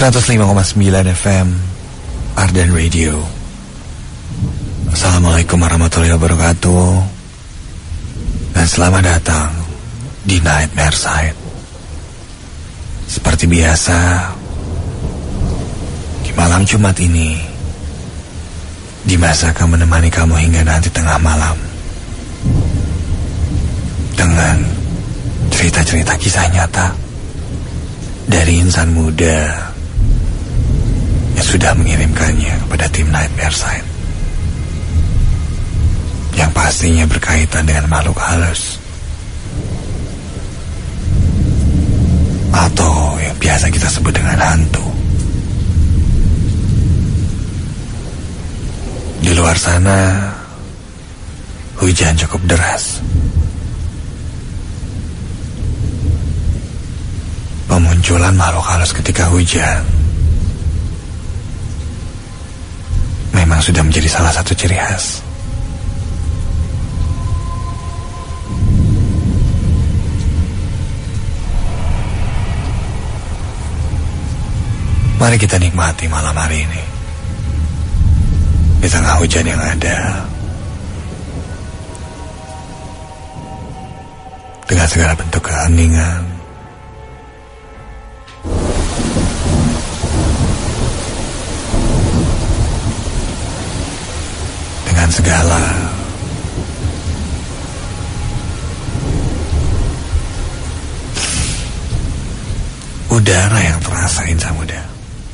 105,9 FM Ardan Radio. Assalamualaikum warahmatullahi wabarakatuh, dan selamat datang di Nightmare Side. Seperti biasa, di malam Jumat ini Dimas akan menemani kamu hingga nanti tengah malam dengan cerita-cerita kisah nyata dari insan muda yang sudah mengirimkannya kepada tim Nightmare Side, yang pastinya berkaitan dengan makhluk halus atau yang biasa kita sebut dengan hantu. Di luar sana hujan cukup deras. Pemunculan makhluk halus ketika hujan memang sudah menjadi salah satu ciri khas. Mari kita nikmati malam hari ini di tengah hujan yang ada, dengan segala bentuk keheningan, dengan segala udara yang terasa indah muda.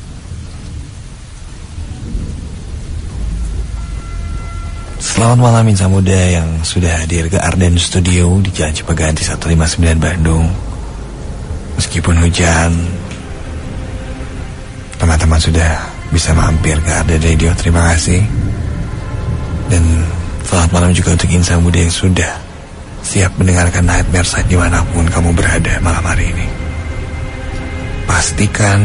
Selamat malam insan muda yang sudah hadir ke Ardan Studio di Jalan Cipeganti 159 Bandung. Meskipun hujan, teman-teman sudah bisa mampir ke Ardan Radio. Terima kasih. Dan selamat malam juga untuk insan muda yang sudah siap mendengarkan Nightmare Side dimanapun kamu berada malam hari ini. Pastikan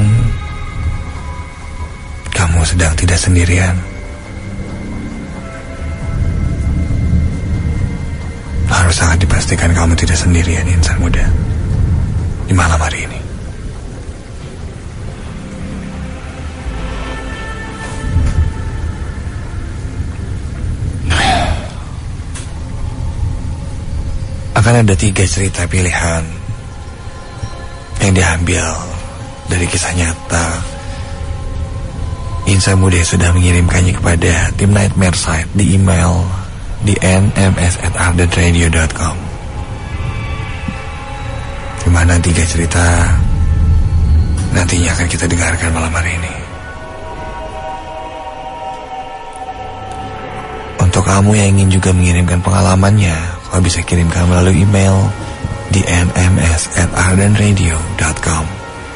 kamu sedang tidak sendirian. Harus sangat dipastikan kamu tidak sendirian insan muda di malam hari ini. Akan ada 3 cerita pilihan yang diambil dari kisah nyata insan muda yang sudah mengirimkannya kepada tim Nightmare Side di email di nms@ardanradio.com, di mana 3 cerita nantinya akan kita dengarkan malam hari ini. Untuk kamu yang ingin juga mengirimkan pengalamannya, kamu bisa kirimkan melalui email di nms@ardanradio.com.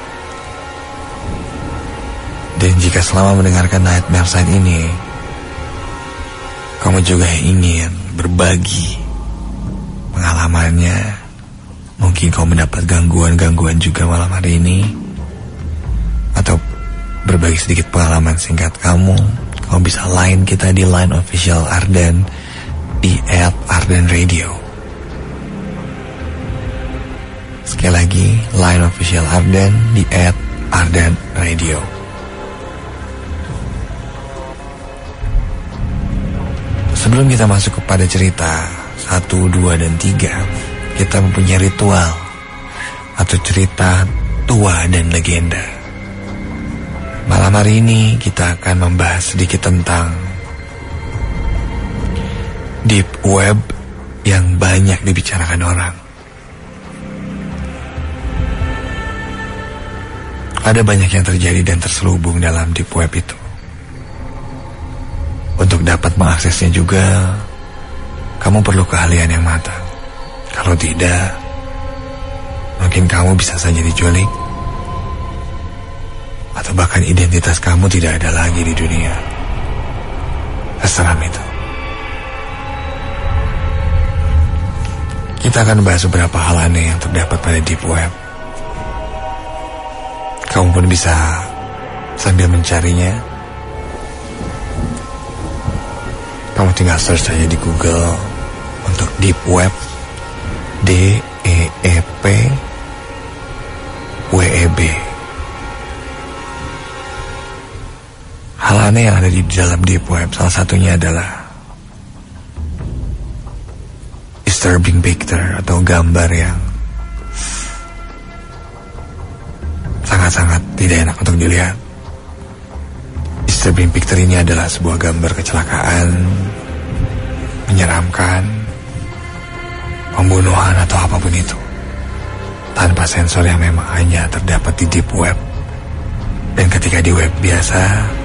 Dan jika selama mendengarkan Nightmare Side ini kamu juga ingin berbagi pengalamannya, mungkin kamu mendapat gangguan-gangguan juga malam hari ini, atau berbagi sedikit pengalaman singkat kamu bisa line kita di line official Ardan di @ardanradio. Sekali lagi, line official Ardan di @ardanradio. Sebelum kita masuk kepada cerita 1, 2, dan 3, kita mempunyai ritual atau cerita tua dan legenda. Malam hari ini kita akan membahas sedikit tentang deep web yang banyak dibicarakan orang. Ada banyak yang terjadi dan terselubung dalam deep web itu. Untuk dapat mengaksesnya juga, kamu perlu keahlian yang matang. Kalau tidak, mungkin kamu bisa saja diculik, atau bahkan identitas kamu tidak ada lagi di dunia. Seseram itu. Kita akan bahas beberapa hal aneh yang terdapat pada deep web. Kamu pun bisa sambil mencarinya. Kamu tinggal search saja di Google untuk deep web, DEEP WEB. fenomena yang ada di dalam deep web. Salah satunya adalah disturbing picture atau gambar yang sangat-sangat tidak enak untuk dilihat. Disturbing picture ini adalah sebuah gambar kecelakaan, menyeramkan, pembunuhan atau apapun itu, tanpa sensor yang memang hanya terdapat di deep web. Dan ketika di web biasa,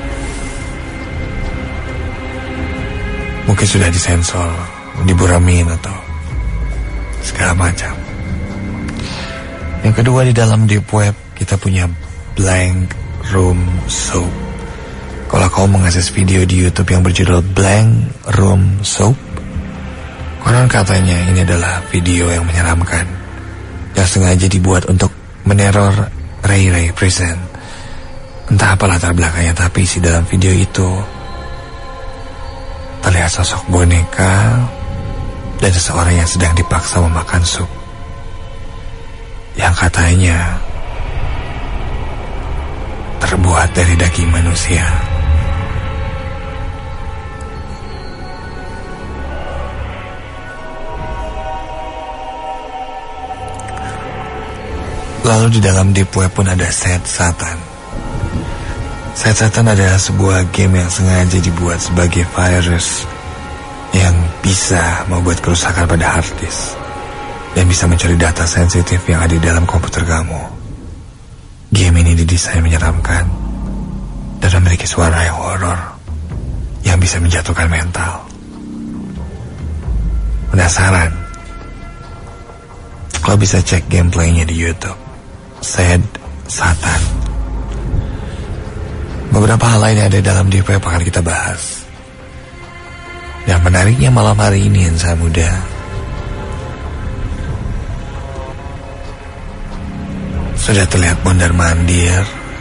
mungkin sudah disensor, diburamin atau segala macam. Yang kedua, di dalam deep web kita punya blank room soap. Kalau kau mengakses video di YouTube yang berjudul Blank Room Soap, konon katanya ini adalah video yang menyeramkan, yang sengaja dibuat untuk meneror Ray Ray Present. Entah apa latar belakangnya, tapi isi dalam video itu terlihat sosok boneka dan seseorang yang sedang dipaksa memakan sup yang katanya terbuat dari daging manusia. Lalu di dalam deep web pun ada Set Satan. Set Satan adalah sebuah game yang sengaja dibuat sebagai virus yang bisa membuat kerusakan pada hard disk dan bisa mencuri data sensitif yang ada di dalam komputer kamu. Game ini didesain menyeramkan dan memiliki suara yang horor yang bisa menjatuhkan mental. Penasaran? Kau bisa cek gameplaynya di YouTube. Set Satan. Beberapa hal lain yang ada dalam deep web akan kita bahas. Yang menariknya malam hari ini, Insan Muda, sudah terlihat mondar-mandir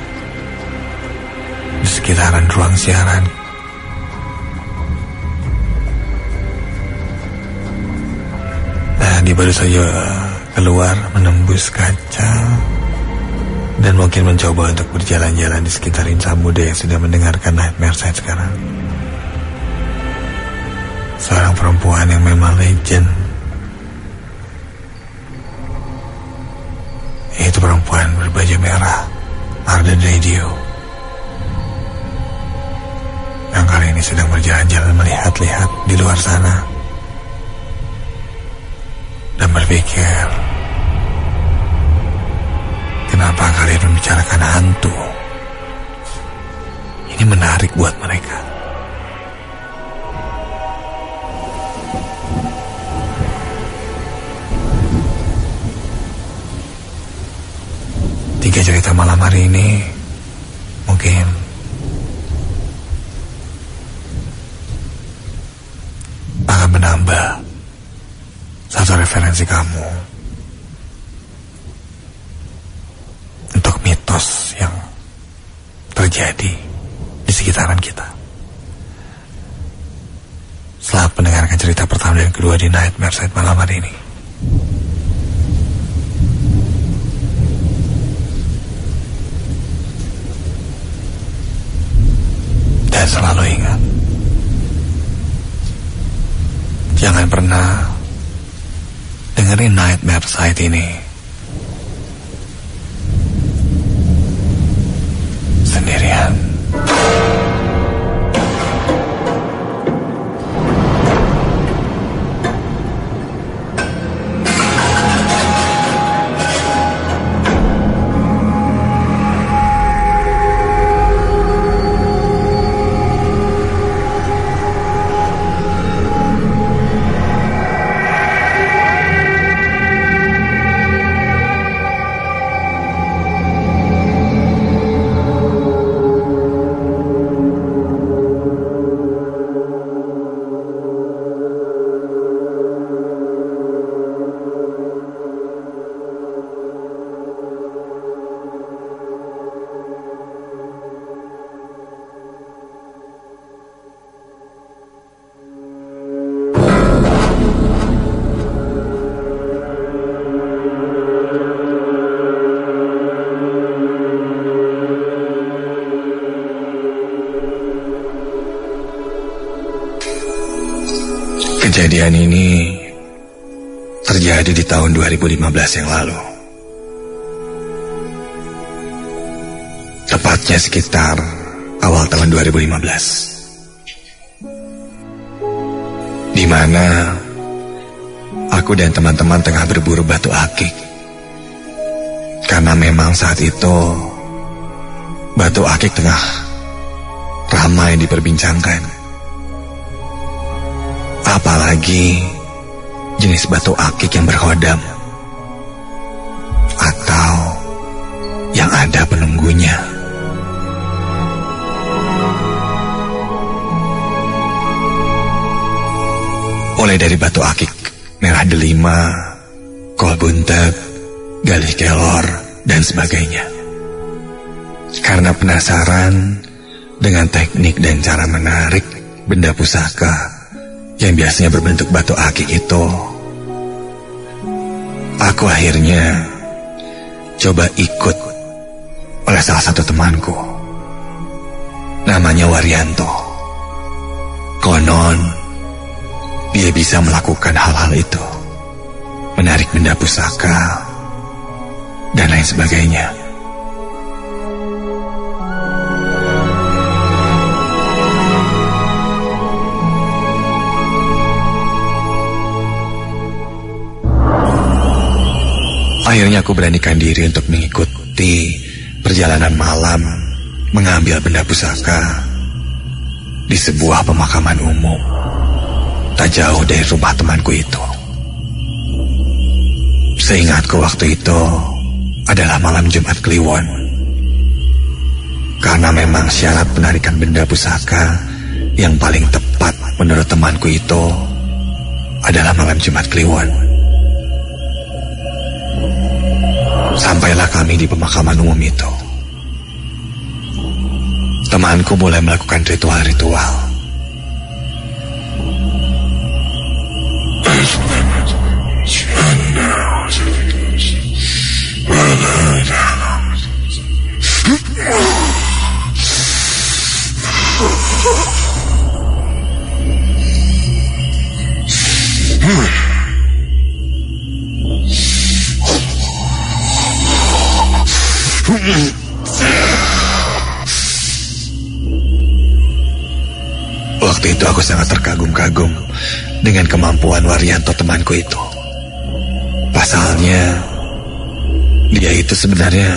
di sekitaran ruang siaran. Nah, dia baru saja keluar menembus kaca dan mungkin mencoba untuk berjalan-jalan di sekitar insan muda yang sudah mendengarkan Nightmare Side sekarang. Seorang perempuan yang memang legend, yaitu perempuan berbaju merah, Arden Radio, yang kali ini sedang berjalan-jalan melihat-lihat di luar sana dan berpikir, kenapa kalian membicarakan hantu? Ini menarik buat mereka. Tiga cerita malam hari ini mungkin akan menambah satu referensi kamu untuk mitos yang terjadi di sekitaran kita. Selamat mendengarkan cerita pertama dan kedua di Nightmare Side malam hari ini. Dan selalu ingat, jangan pernah dengerin Nightmare Side ini sendirian. Kejadian ini terjadi di tahun 2015 yang lalu. Tepatnya sekitar awal tahun 2015. Di mana aku dan teman-teman tengah berburu batu akik. Karena memang saat itu batu akik tengah ramai diperbincangkan. Apalagi jenis batu akik yang berhodam atau yang ada penunggunya. Mulai dari batu akik merah delima, kol buntet, galih kelor, dan sebagainya. Karena penasaran dengan teknik dan cara menarik benda pusaka yang biasanya berbentuk batu akik itu, aku akhirnya coba ikut oleh salah satu temanku. Namanya Waryanto. Konon dia bisa melakukan hal-hal itu, menarik benda pusaka dan lain sebagainya. Akhirnya aku beranikan diri untuk mengikuti perjalanan malam mengambil benda pusaka di sebuah pemakaman umum tak jauh dari rumah temanku itu. Seingatku waktu itu adalah malam Jumat Kliwon. Karena memang syarat penarikan benda pusaka yang paling tepat menurut temanku itu adalah malam Jumat Kliwon. Sampailah kami di pemakaman umum itu. Temanku mulai melakukan ritual-ritual. Waktu itu aku sangat terkagum-kagum dengan kemampuan Waryanto temanku itu. Pasalnya, dia itu sebenarnya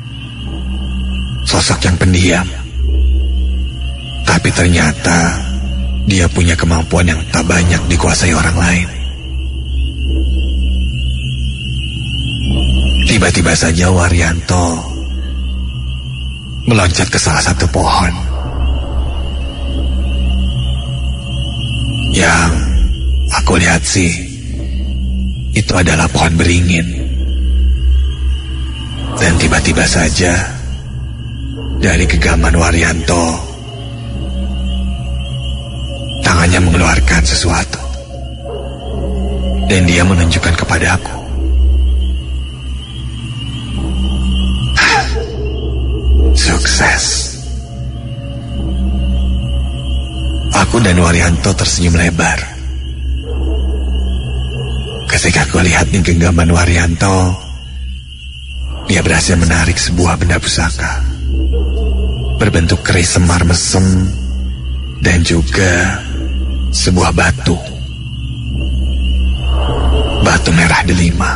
sosok yang pendiam. Tapi ternyata dia punya kemampuan yang tak banyak dikuasai orang lain. Tiba-tiba saja Waryanto meloncat ke salah satu pohon yang aku lihat sih itu adalah pohon beringin. Dan tiba-tiba saja dari genggaman Waryanto tangannya mengeluarkan sesuatu dan dia menunjukkan kepada aku. Sukses. Aku dan Waryanto tersenyum lebar ketika aku lihat di genggaman Waryanto, dia berhasil menarik sebuah benda pusaka berbentuk keris semar mesem dan juga sebuah batu merah delima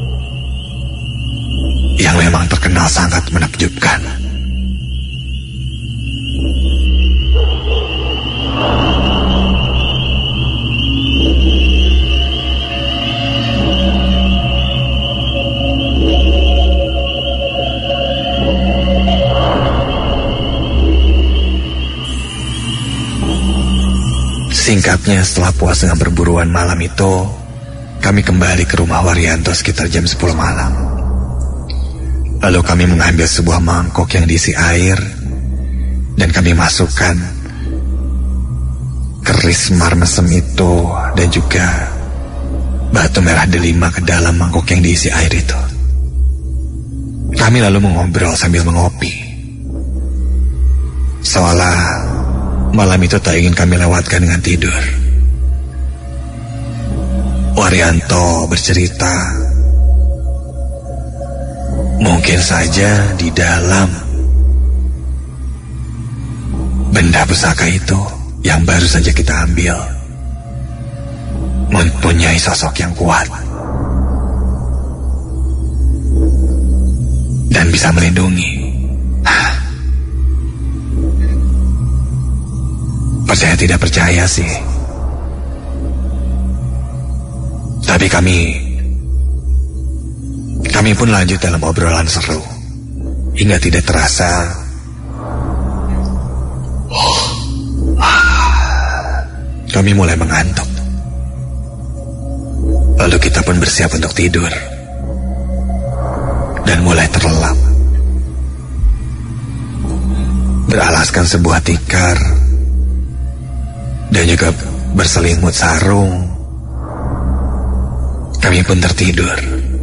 yang memang terkenal sangat menakjubkan. Singkatnya, setelah puas dengan perburuan malam itu, kami kembali ke rumah Waryanto sekitar jam 10 malam. Lalu kami mengambil sebuah mangkok yang diisi air dan kami masukkan keris semar mesem itu dan juga batu merah delima ke dalam mangkok yang diisi air itu. Kami lalu mengobrol sambil mengopi, seolah malam itu tak ingin kami lewatkan dengan tidur. Waryanto bercerita, mungkin saja di dalam benda pusaka itu yang baru saja kita ambil mempunyai sosok yang kuat dan bisa melindungi. Percaya tidak percaya sih, tapi kami pun lanjut dalam obrolan seru hingga tidak terasa kami mulai mengantuk. Lalu kita pun bersiap untuk tidur dan mulai terlelap, beralaskan sebuah tikar dan juga berselimut sarung. Kami pun tertidur.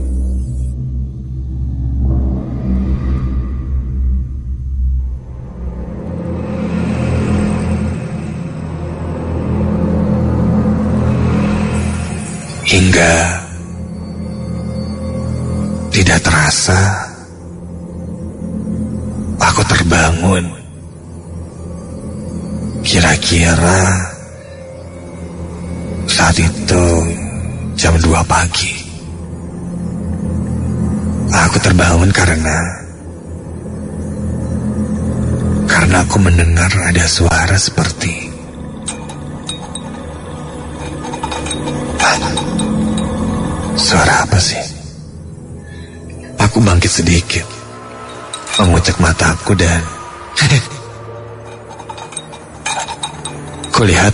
Hingga tidak terasa aku terbangun. Kira-kira saat itu jam 2 pagi. Aku terbangun karena aku mendengar ada suara seperti suara apa sih? Aku bangkit sedikit, mengucek mataku dan kulihat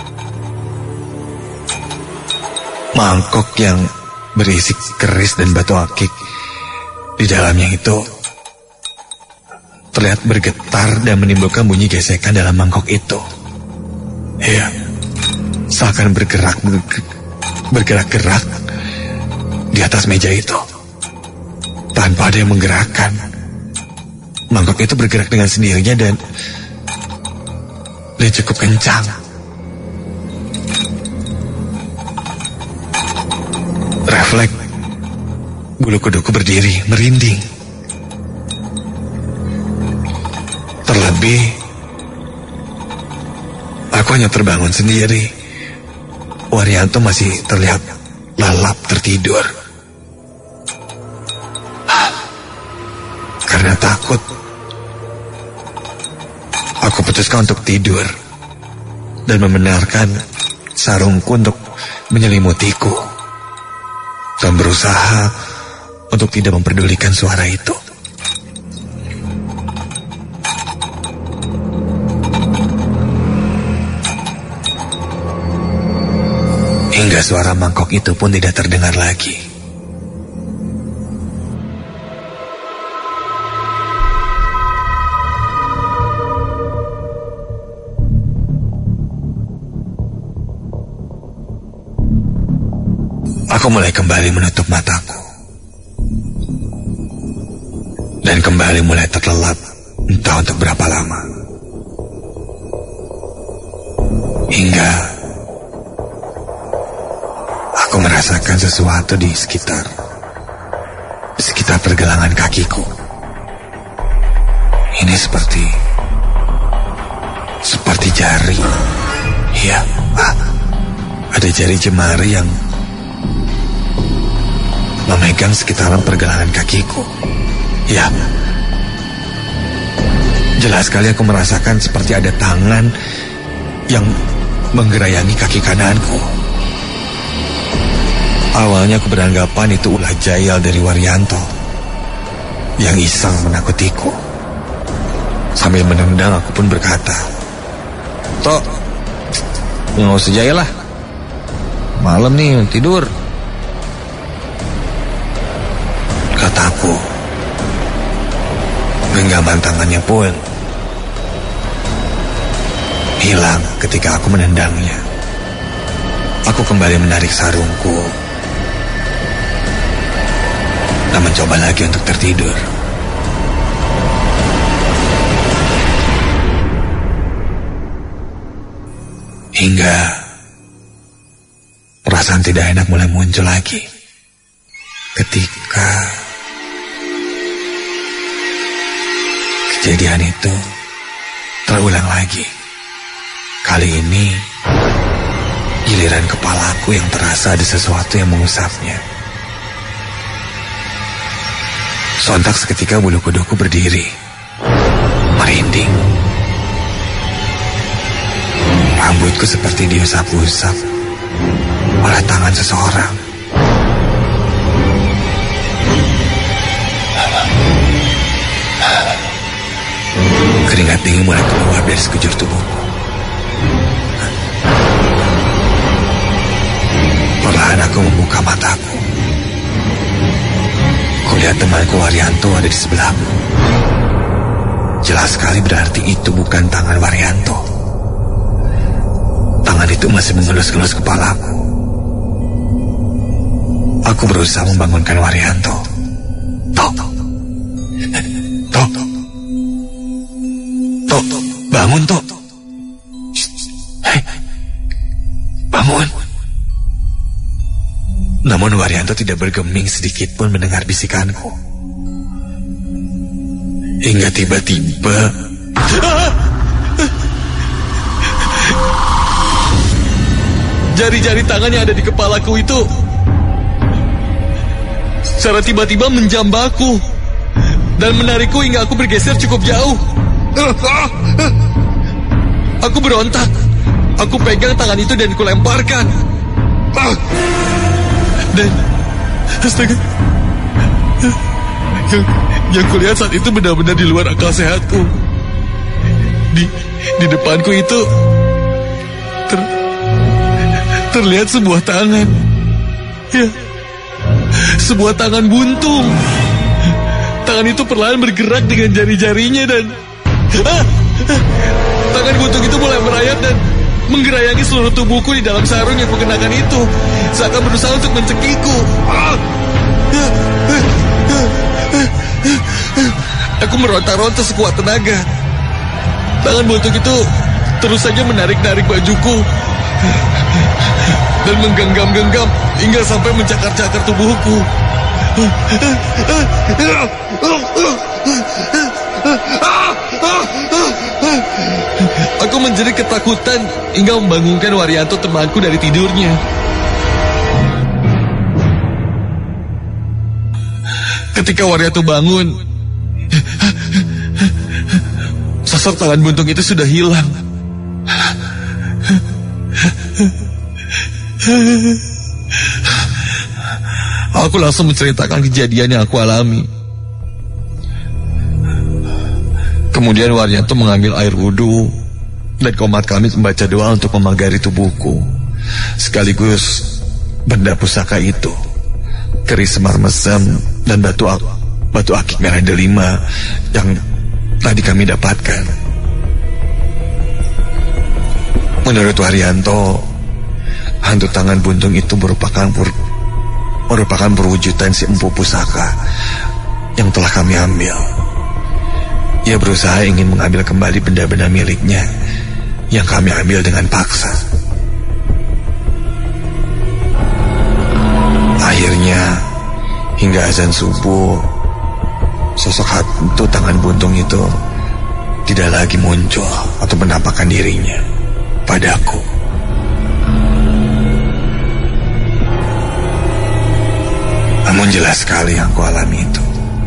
mangkok yang berisi keris dan batu akik di dalamnya itu terlihat bergetar dan menimbulkan bunyi gesekan dalam mangkok itu. Ya, seakan bergerak-gerak di atas meja itu tanpa ada yang menggerakkan. Mangkok itu bergerak dengan sendirinya dan dia cukup kencang. Refleks bulu kuduku berdiri, merinding. Terlebih, aku hanya terbangun sendiri. Waryanto masih terlihat lelap tertidur. Karena takut, aku putuskan untuk tidur dan membenarkan sarungku untuk menyelimutiku dan berusaha untuk tidak memperdulikan suara itu. Hingga suara mangkok itu pun tidak terdengar lagi. Aku mulai kembali menutup mataku dan kembali mulai terlelap, entah untuk berapa lama. Hingga aku merasakan sesuatu di sekitar pergelangan kakiku. Ini seperti jari. Ya, ada jari jemari yang memegang sekitaran pergelangan kakiku. Ya, jelas sekali aku merasakan seperti ada tangan yang menggerayangi kaki kananku. Awalnya aku beranggapan itu ulah jayal dari Waryanto yang iseng menakutiku. Sambil menendang aku pun berkata, "Tok, nggak usah jayal lah. Malam nih tidur." Kataku. Genggaman tangannya pun hilang ketika aku menendangnya. Aku kembali menarik sarungku dan mencoba lagi untuk tertidur. Hingga perasaan tidak enak mulai muncul lagi. Ketika kejadian itu terulang lagi. Kali ini giliran kepalaku yang terasa ada sesuatu yang mengusapnya. Sontak seketika bulu kuduku berdiri, merinding. Rambutku seperti diusap-usap oleh tangan seseorang. Keringat dingin mulai keluar dari sekujur tubuhku. Perlahan aku membuka mataku. Kulihat temanku Waryanto ada di sebelahku. Jelas sekali berarti itu bukan tangan Waryanto. Tangan itu masih mengelus-elus kepalaku. Aku berusaha membangunkan Waryanto. Tok, bangun Tok. Hei, bangun. Namun Waryanto tidak bergeming sedikit pun mendengar bisikanku. Hingga tiba-tiba jari-jari tangan yang ada di kepalaku itu secara tiba-tiba menjambaku dan menarikku hingga aku bergeser cukup jauh. Aku berontak. Aku pegang tangan itu dan kulemparkan. Dan astaga, yang kulihat saat itu benar-benar di luar akal sehatku. Di depanku itu terlihat sebuah tangan. Ya, sebuah tangan buntung. Tangan itu perlahan bergerak dengan jari-jarinya dan tangan buntung itu mulai merayap dan menggerayangi seluruh tubuhku di dalam sarung yang kukenakan itu, seakan berusaha untuk mencekikku. Aku meronta-ronta sekuat tenaga. Tangan buntung itu terus saja menarik-narik bajuku dan menggenggam-genggam hingga sampai mencakar-cakar tubuhku. Aku menjerit ketakutan hingga membangunkan Waryanto temanku dari tidurnya. Ketika Waryanto bangun, sosok tangan buntung itu sudah hilang. Aku langsung menceritakan kejadian yang aku alami. Kemudian Waryanto mengambil air wudhu dan Komat Kamit membaca doa untuk memagari tubuhku, sekaligus benda pusaka itu, keris semar mesem dan batu akik merah delima yang tadi kami dapatkan. Menurut Waryanto, hantu tangan buntung itu merupakan perwujudan si empu pusaka yang telah kami ambil. Ia berusaha ingin mengambil kembali benda-benda miliknya yang kami ambil dengan paksa. Akhirnya, hingga azan subuh, sosok hantu tangan buntung itu tidak lagi muncul atau menampakkan dirinya padaku. Namun jelas sekali yang ku alami itu.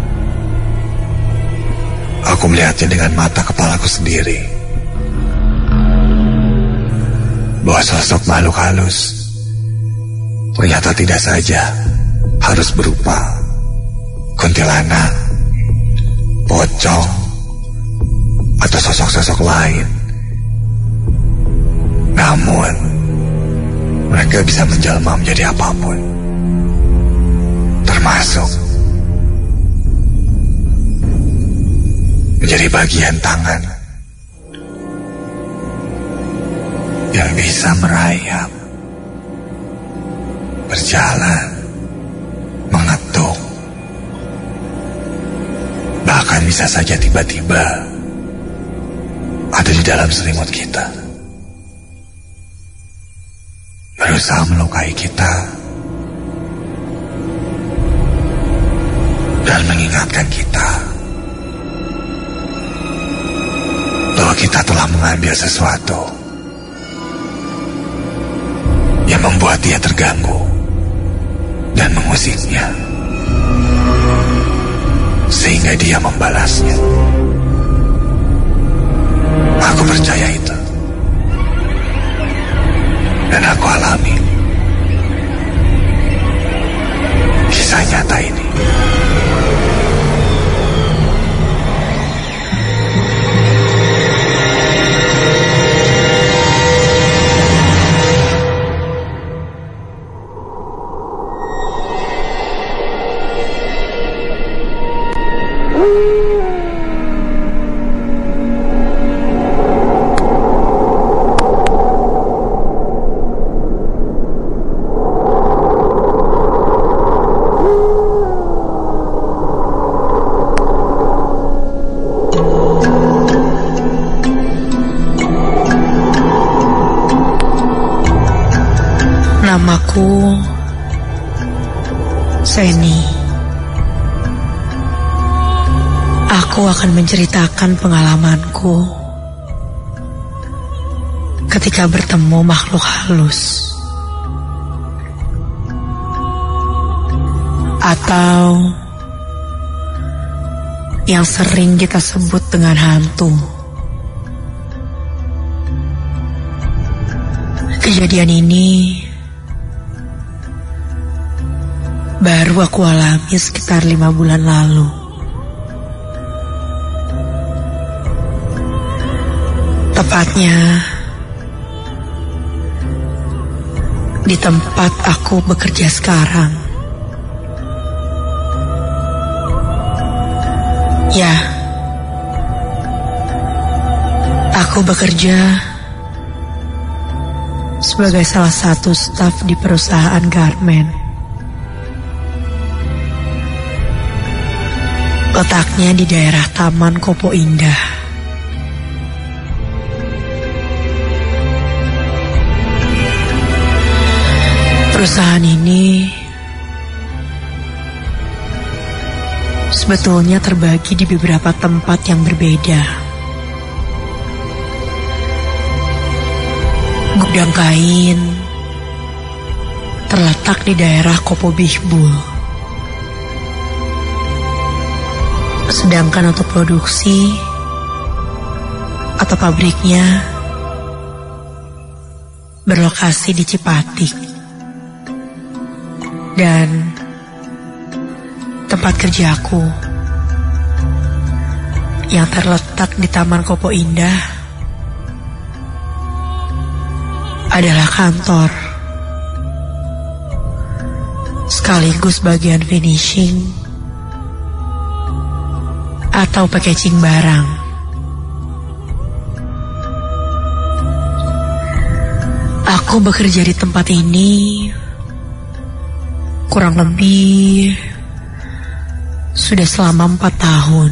Aku melihatnya dengan mata kepalaku sendiri, bahwa sosok makhluk halus ternyata tidak saja harus berupa kuntilanak, pocong, atau sosok-sosok lain. Namun mereka bisa menjelma menjadi apapun, termasuk menjadi bagian tangan yang bisa merayap, berjalan, mengetuk, bahkan bisa saja tiba-tiba ada di dalam selimut kita. berusaha melukai kita dan mengingatkan kita bahwa kita telah mengambil sesuatu yang membuat dia terganggu dan mengusiknya, sehingga dia membalasnya. Aku percaya itu, dan aku alami kisah nyata ini. Namaku Seni. Aku akan menceritakan pengalamanku ketika bertemu makhluk halus, atau yang sering kita sebut dengan hantu. Kejadian ini baru aku alami sekitar 5 bulan lalu. Tepatnya di tempat aku bekerja sekarang. Ya, aku bekerja sebagai salah satu staf di perusahaan garmen. Letaknya di daerah Taman Kopo Indah. Perusahaan ini sebetulnya terbagi di beberapa tempat yang berbeda. Gudang kain terletak di daerah Kopo Bihbul. Sedangkan untuk produksi atau pabriknya berlokasi di Cipatik. Dan tempat kerjaku yang terletak di Taman Kopo Indah adalah kantor sekaligus bagian finishing atau packaging barang. Aku bekerja di tempat ini kurang lebih sudah selama 4 tahun.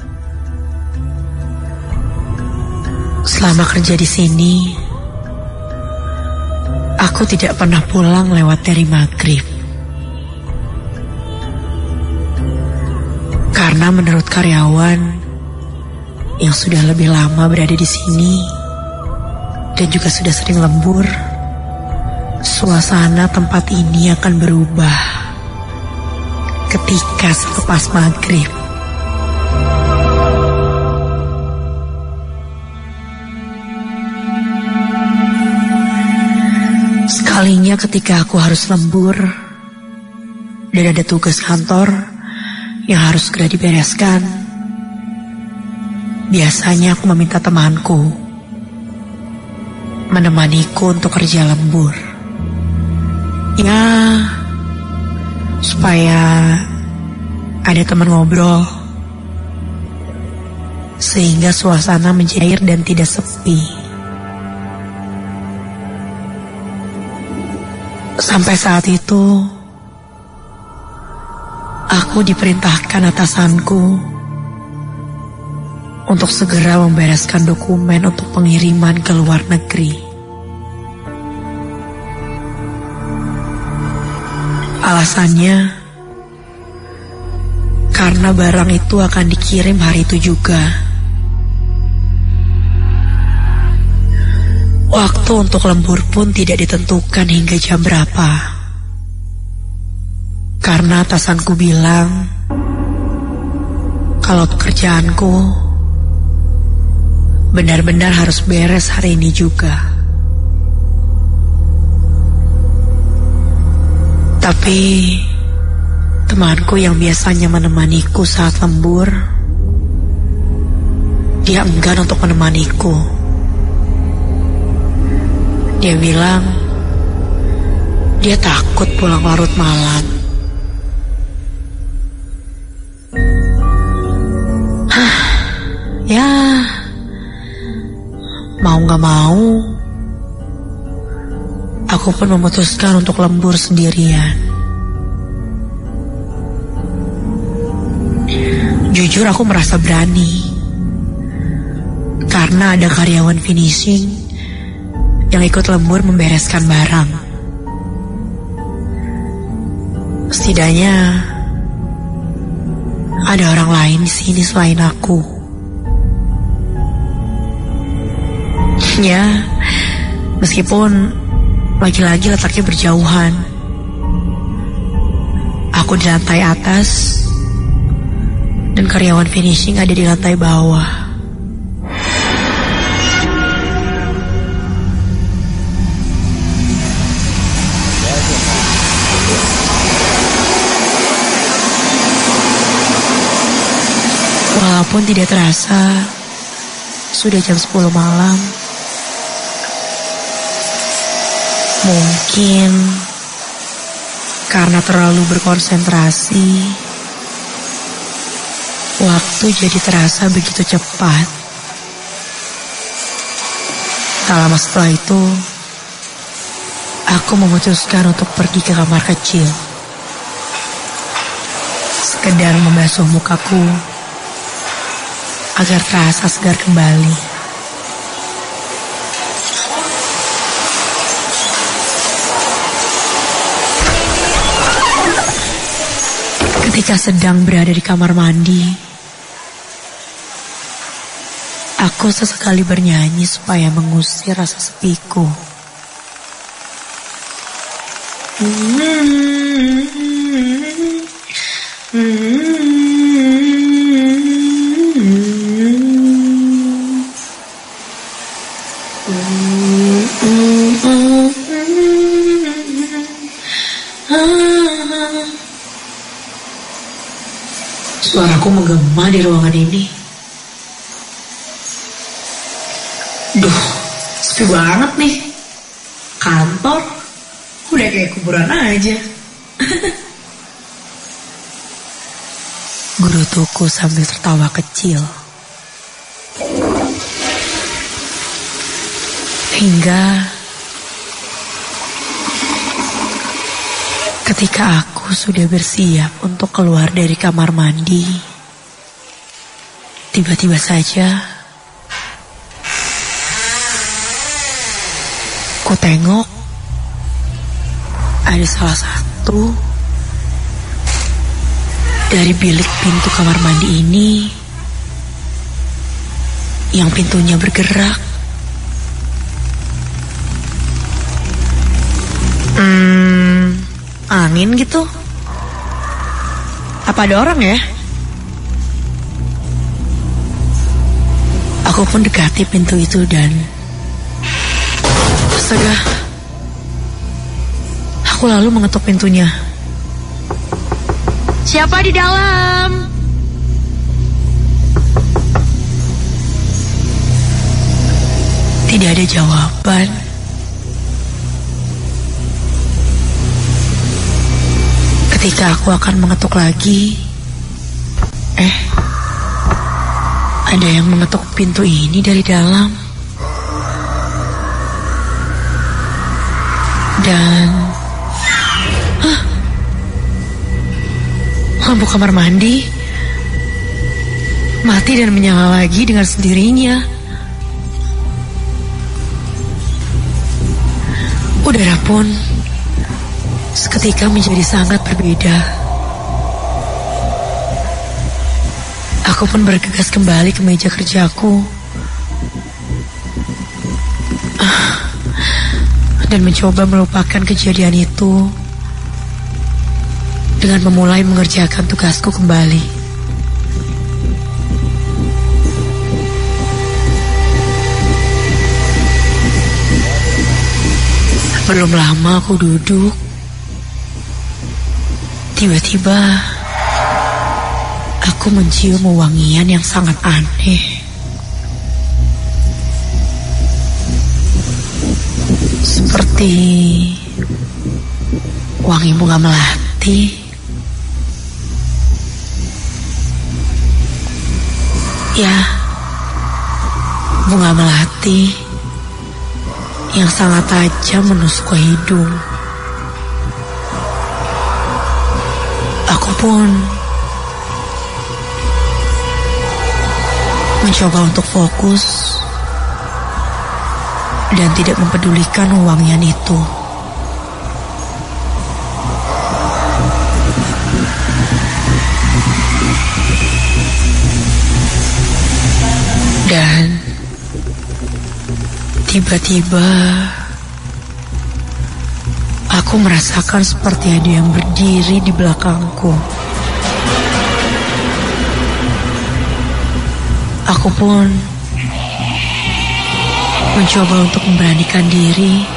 Selama kerja di sini, aku tidak pernah pulang lewat dari maghrib. Karena menurut karyawan yang sudah lebih lama berada di sini dan juga sudah sering lembur, suasana tempat ini akan berubah ketika selepas maghrib. Sekalinya ketika aku harus lembur dan ada tugas kantor yang harus segera dibereskan, biasanya aku meminta temanku menemaniku untuk kerja lembur. Ya, supaya ada teman ngobrol, sehingga suasana menjadi cair dan tidak sepi. Sampai saat itu, aku diperintahkan atasanku untuk segera membereskan dokumen untuk pengiriman ke luar negeri. Alasannya, karena barang itu akan dikirim hari itu juga. Waktu untuk lembur pun tidak ditentukan hingga jam berapa. Karena atasanku bilang, kalau pekerjaanku benar-benar harus beres hari ini juga. Tapi temanku yang biasanya menemaniku saat lembur, dia enggan untuk menemaniku. Dia bilang, dia takut pulang larut malam. Ya, mau gak mau, aku pun memutuskan untuk lembur sendirian. Jujur aku merasa berani, karena ada karyawan finishing yang ikut lembur membereskan barang. Setidaknya ada orang lain di sini selain aku. Ya, meskipun lagi-lagi letaknya berjauhan. Aku di lantai atas dan karyawan finishing ada di lantai bawah. Walaupun tidak terasa, sudah jam 10 malam. Mungkin karena terlalu berkonsentrasi, waktu jadi terasa begitu cepat. Tak lama setelah itu, aku memutuskan untuk pergi ke kamar kecil. Sekedar membasuh mukaku agar terasa segar kembali. Ketika sedang berada di kamar mandi, aku sesekali bernyanyi supaya mengusir rasa sepiku. Suaraku menggema di ruangan ini. Duh, sepi banget nih. Kantor udah kayak kuburan aja. Gerutuku sambil tertawa kecil. Hingga ketika aku sudah bersiap untuk keluar dari kamar mandi, tiba-tiba saja ku tengok ada salah satu dari bilik pintu kamar mandi ini yang pintunya bergerak. Angin gitu. Apa ada orang ya? Aku pun dekati pintu itu dan astaga, aku lalu mengetuk pintunya. Siapa di dalam? Tidak ada jawaban. Ketika aku akan mengetuk lagi, ada yang mengetuk pintu ini dari dalam. Dan lampu kamar mandi mati dan menyala lagi dengan sendirinya. Udara pun seketika menjadi sangat berbeda. Aku pun bergegas kembali ke meja kerjaku dan mencoba melupakan kejadian itu dengan memulai mengerjakan tugasku kembali. Belum lama aku duduk, tiba-tiba aku mencium wangian yang sangat aneh. Seperti wangi bunga melati. Ya, bunga melati yang sangat tajam menusuk ke hidung. Aku pun mencoba untuk fokus dan tidak mempedulikan wangian itu. Dan tiba-tiba aku merasakan seperti ada yang berdiri di belakangku. Aku pun mencoba untuk memberanikan diri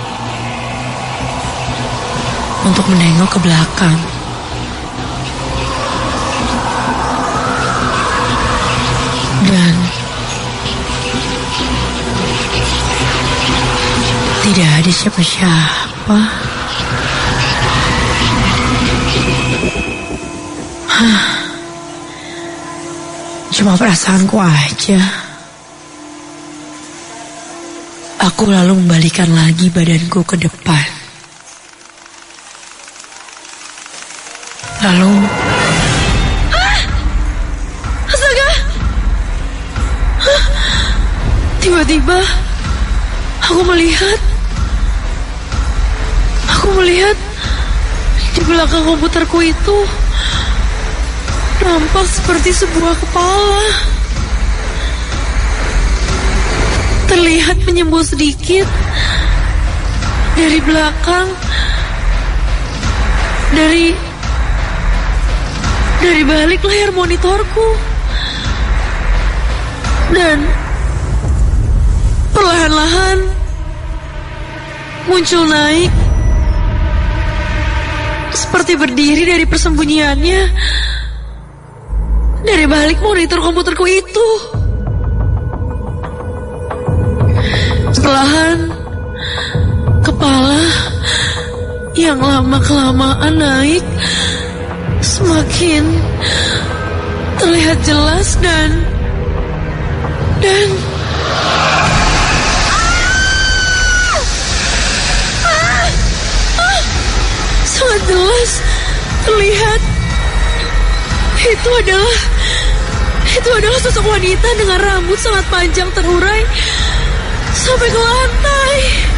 untuk menengok ke belakang. Dan tidak ada siapa-siapa. Cuma perasaanku aja. Aku lalu membalikkan lagi badanku ke depan. Lalu astaga! Tiba-tiba aku melihat di belakang komputerku itu nampak seperti sebuah kepala. Terlihat menyembul sedikit dari belakang, dari balik layar monitorku. Dan perlahan-lahan muncul naik, seperti berdiri dari persembunyiannya dari balik monitor komputerku itu. Perlahan kepala yang lama-kelamaan naik semakin terlihat jelas dan sangat jelas terlihat itu adalah sosok wanita dengan rambut sangat panjang terurai sampai ke lantai.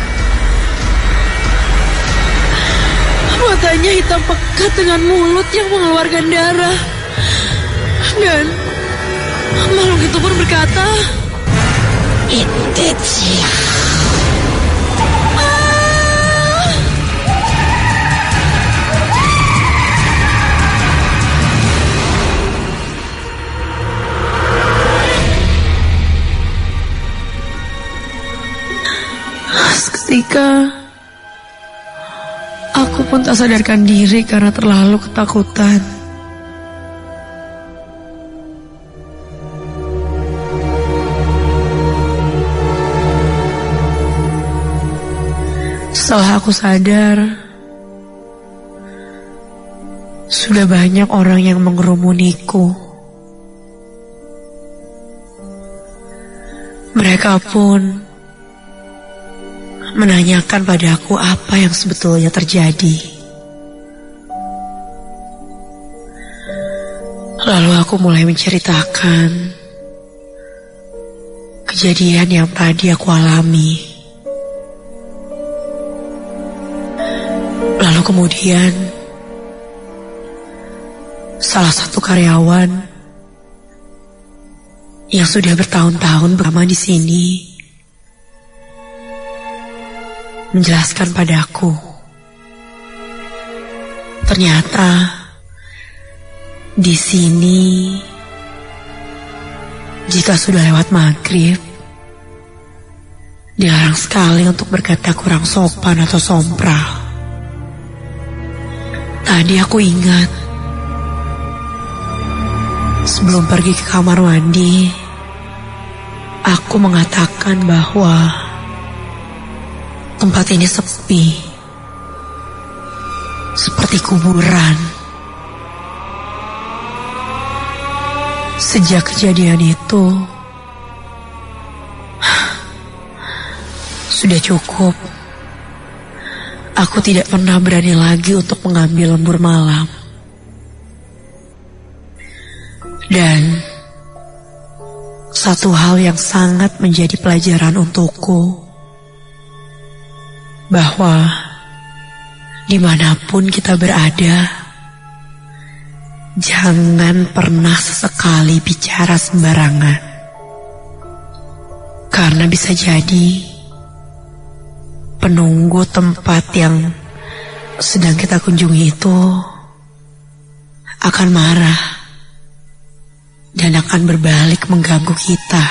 Matanya hitam pekat dengan mulut yang mengeluarkan darah. Dan makhluk itu pun berkata, "Ititsia." Seketika aku pun tak sadarkan diri karena terlalu ketakutan. Setelah aku sadar, sudah banyak orang yang mengerumuniku. Mereka pun menanyakan padaku apa yang sebetulnya terjadi. Lalu aku mulai menceritakan kejadian yang tadi aku alami. Lalu tahu kemudian salah satu karyawan yang sudah bertahun-tahun bersama di sini menjelaskan padaku, ternyata di sini jika sudah lewat maghrib dilarang sekali untuk berkata kurang sopan atau sompral. Tadi aku ingat sebelum pergi ke kamar mandi, aku mengatakan bahwa tempat ini sepi, seperti kuburan. Sejak kejadian itu, sudah cukup. Aku tidak pernah berani lagi untuk mengambil lembur malam. Dan satu hal yang sangat menjadi pelajaran untukku, bahwa dimanapun kita berada, jangan pernah sesekali bicara sembarangan. Karena bisa jadi penunggu tempat yang sedang kita kunjungi itu akan marah dan akan berbalik mengganggu kita.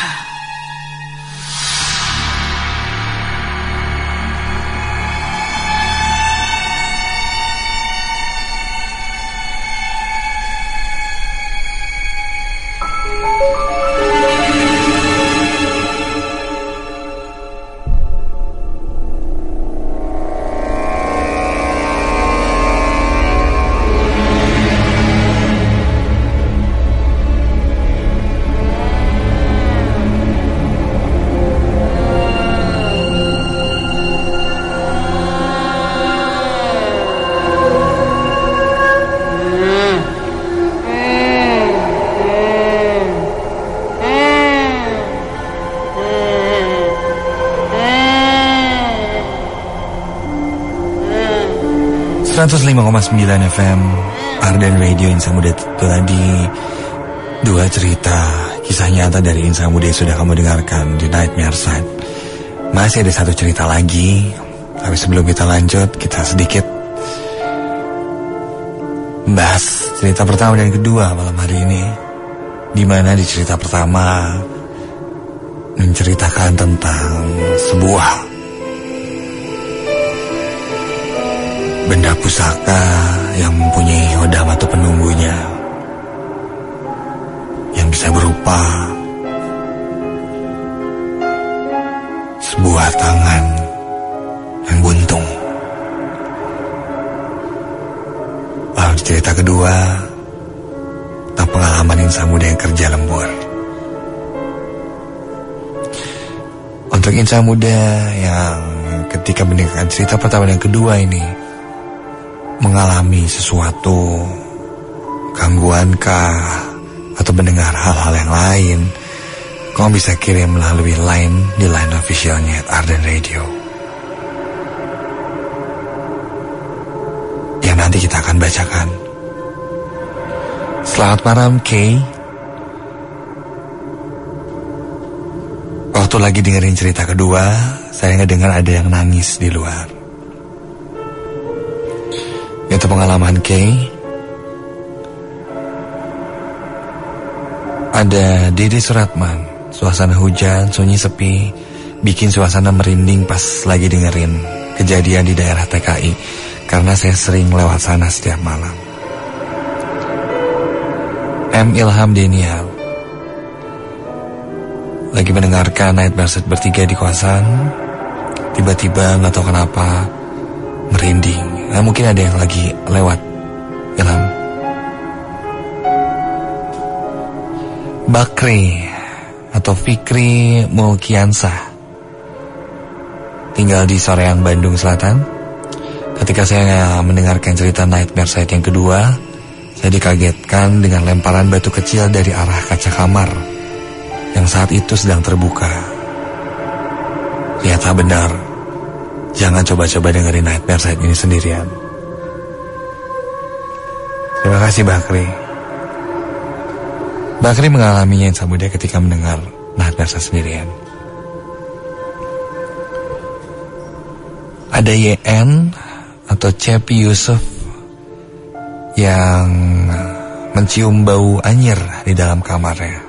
.9 FM Ardan Radio Insan Muda. Itu tadi dua cerita kisah nyata dari Insan Muda yang sudah kamu dengarkan di Nightmare Side. Masih ada satu cerita lagi, tapi sebelum kita lanjut, kita sedikit bahas cerita pertama dan kedua malam hari ini. Dimana di cerita pertama menceritakan tentang sebuah benda pusaka yang mempunyai hodam atau penunggunya, yang bisa berupa sebuah tangan yang buntung. Lalu cerita kedua tentang pengalaman insan muda yang kerja lembur. Untuk insan muda yang ketika mendengarkan cerita pertama dan kedua ini mengalami sesuatu gangguankah atau mendengar hal-hal yang lain, kamu bisa kirim melalui di line officialnya Ardan Radio, yang nanti kita akan bacakan. Selamat malam Kay. Waktu lagi dengerin cerita kedua, saya ngedengar ada yang nangis di luar. Itu pengalaman Kay. Ada Dede Suratman. Suasana hujan, sunyi sepi, bikin suasana merinding pas lagi dengerin kejadian di daerah TKI, karena saya sering lewat sana setiap malam. M. Ilham Denial. Lagi mendengarkan Nightmare Set bertiga di kosan, tiba-tiba gak tahu kenapa merinding. Nah, mungkin ada yang lagi lewat. Ilham. Bakri atau Fikri Mulkiansah, tinggal di Soreang, Bandung Selatan. Ketika saya mendengarkan cerita Nightmare Side yang kedua, saya dikagetkan dengan lemparan batu kecil dari arah kaca kamar yang saat itu sedang terbuka. Ternyata benar, jangan coba-coba dengerin Nightmare Side ini sendirian. Terima kasih Bakri. Bakri mengalaminya Insan Muda ketika mendengar Nahat Mersaid sendirian. Ada YN atau Cepi Yusuf yang mencium bau anyir di dalam kamarnya.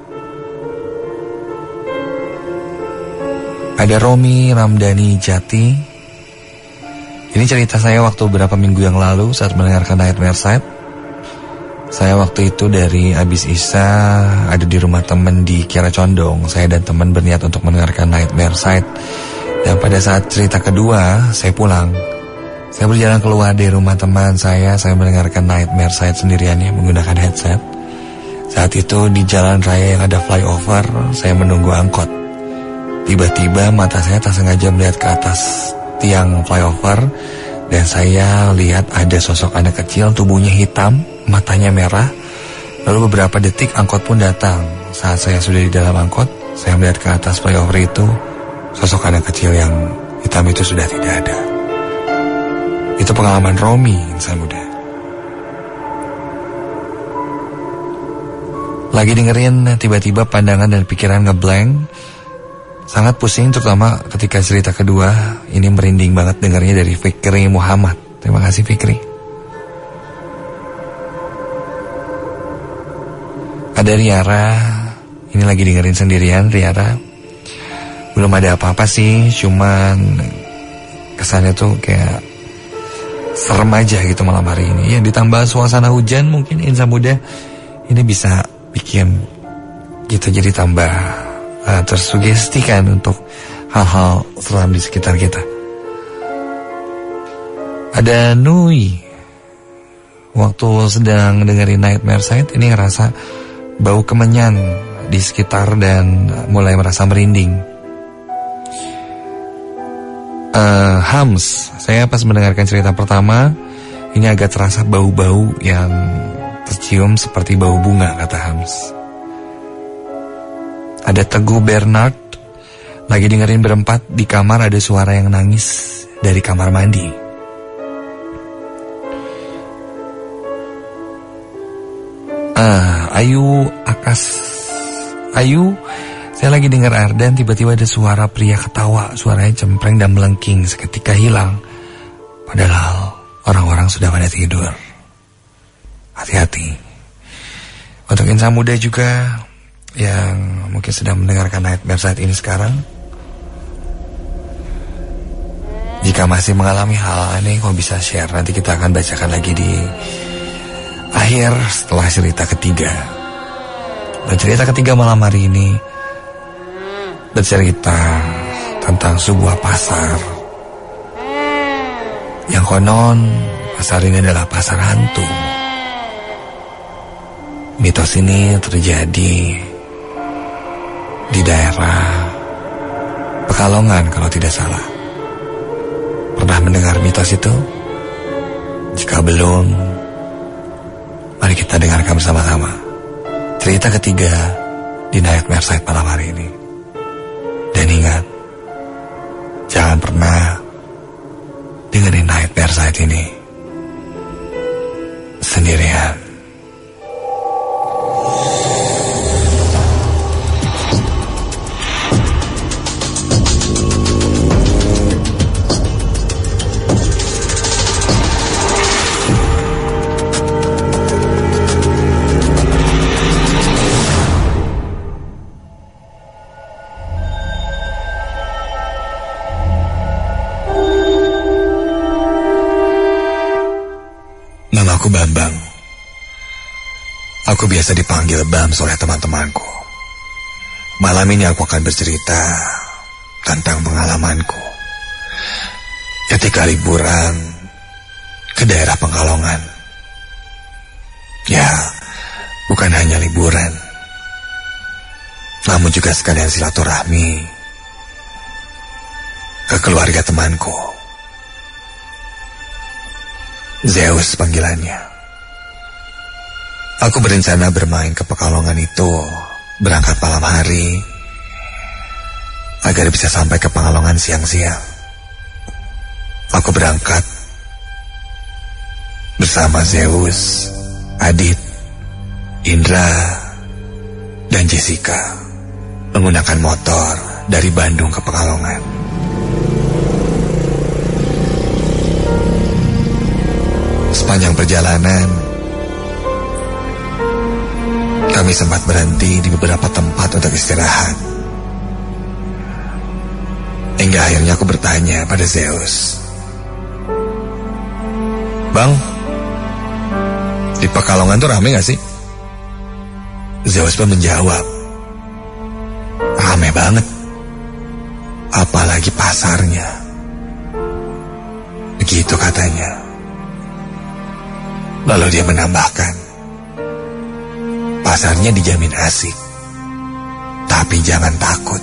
Ada Romi Ramdhani Jati. Ini cerita saya waktu beberapa minggu yang lalu saat mendengarkan Nahat Mersaid. Saya waktu itu dari habis Isya ada di rumah teman di Kiara Condong. Saya dan teman berniat untuk mendengarkan Nahat Mersaid. Dan pada saat cerita kedua, saya pulang. Saya berjalan keluar dari rumah teman saya mendengarkan Nahat Mersaid sendiriannya menggunakan headset. Saat itu di jalan raya yang ada flyover, saya menunggu angkot. Tiba-tiba mata saya tak sengaja melihat ke atas tiang flyover dan saya lihat ada sosok anak kecil, tubuhnya hitam, matanya merah. Lalu beberapa detik angkot pun datang. Saat saya sudah di dalam angkot, saya melihat ke atas flyover itu, sosok anak kecil yang hitam itu sudah tidak ada. Itu pengalaman Romi, Insan Muda. Lagi dengerin, tiba-tiba pandangan dan pikiran ngeblank. Sangat pusing, terutama ketika cerita kedua. Ini merinding banget dengarnya dari Fikri Muhammad. Terima kasih Fikri. Ada Riara. Ini lagi dengerin sendirian Riara. Belum ada apa-apa sih, cuman kesannya tuh kayak serem aja gitu malam hari ini. Ya ditambah suasana hujan mungkin Insan Muda ini bisa bikin kita jadi tambah tersugestikan untuk hal-hal seram di sekitar kita. Ada Nui. Waktu sedang dengerin Nahat Mersaid ini ngerasa bau kemenyan di sekitar dan mulai merasa merinding. Hams, saya pas mendengarkan cerita pertama ini agak terasa bau-bau yang tercium seperti bau bunga, kata Hams. Ada Teguh Bernard, lagi dengerin berempat di kamar ada suara yang nangis dari kamar mandi. Ayu Akas, Ayu, saya lagi dengar Ardan, tiba-tiba ada suara pria ketawa, suaranya cempreng dan melengking, seketika hilang. Padahal orang-orang sudah pada tidur. Hati-hati. Untuk Insan Muda juga yang mungkin sedang mendengarkan Nahat Mersaid ini sekarang, jika masih mengalami hal aneh, kau bisa share. Nanti kita akan bacakan lagi di akhir setelah cerita ketiga. Dan cerita ketiga malam hari ini bercerita tentang sebuah pasar yang konon pasar ini adalah pasar hantu. Mitos ini terjadi di daerah Pekalongan kalau tidak salah. Pernah mendengar mitos itu? Jika belum, mari kita dengarkan bersama-sama cerita ketiga di Nahat Mersaid malam hari ini. Dan ingat, jangan pernah dengerin Nahat Mersaid ini sendirian. Namaku Bambang. Aku biasa dipanggil Bams oleh teman-temanku. Malam ini aku akan bercerita tentang pengalamanku ketika liburan ke daerah Pekalongan. Ya, bukan hanya liburan, namun juga sekalian silaturahmi ke keluarga temanku. Zeus panggilannya. Aku berencana bermain ke Pekalongan itu, berangkat malam hari, agar bisa sampai ke Pekalongan siang-siang. Aku berangkat bersama Zeus Adit, Indra, dan Jessica menggunakan motor dari Bandung ke Pekalongan. Sepanjang perjalanan, kami sempat berhenti di beberapa tempat untuk istirahat. Hingga akhirnya aku bertanya pada Zeus, "Bang, di Pekalongan tuh rame gak sih?" Zeus pun menjawab, "Rame banget, apalagi pasarnya." Begitu katanya. Lalu dia menambahkan, "Pasarnya dijamin asik, tapi jangan takut."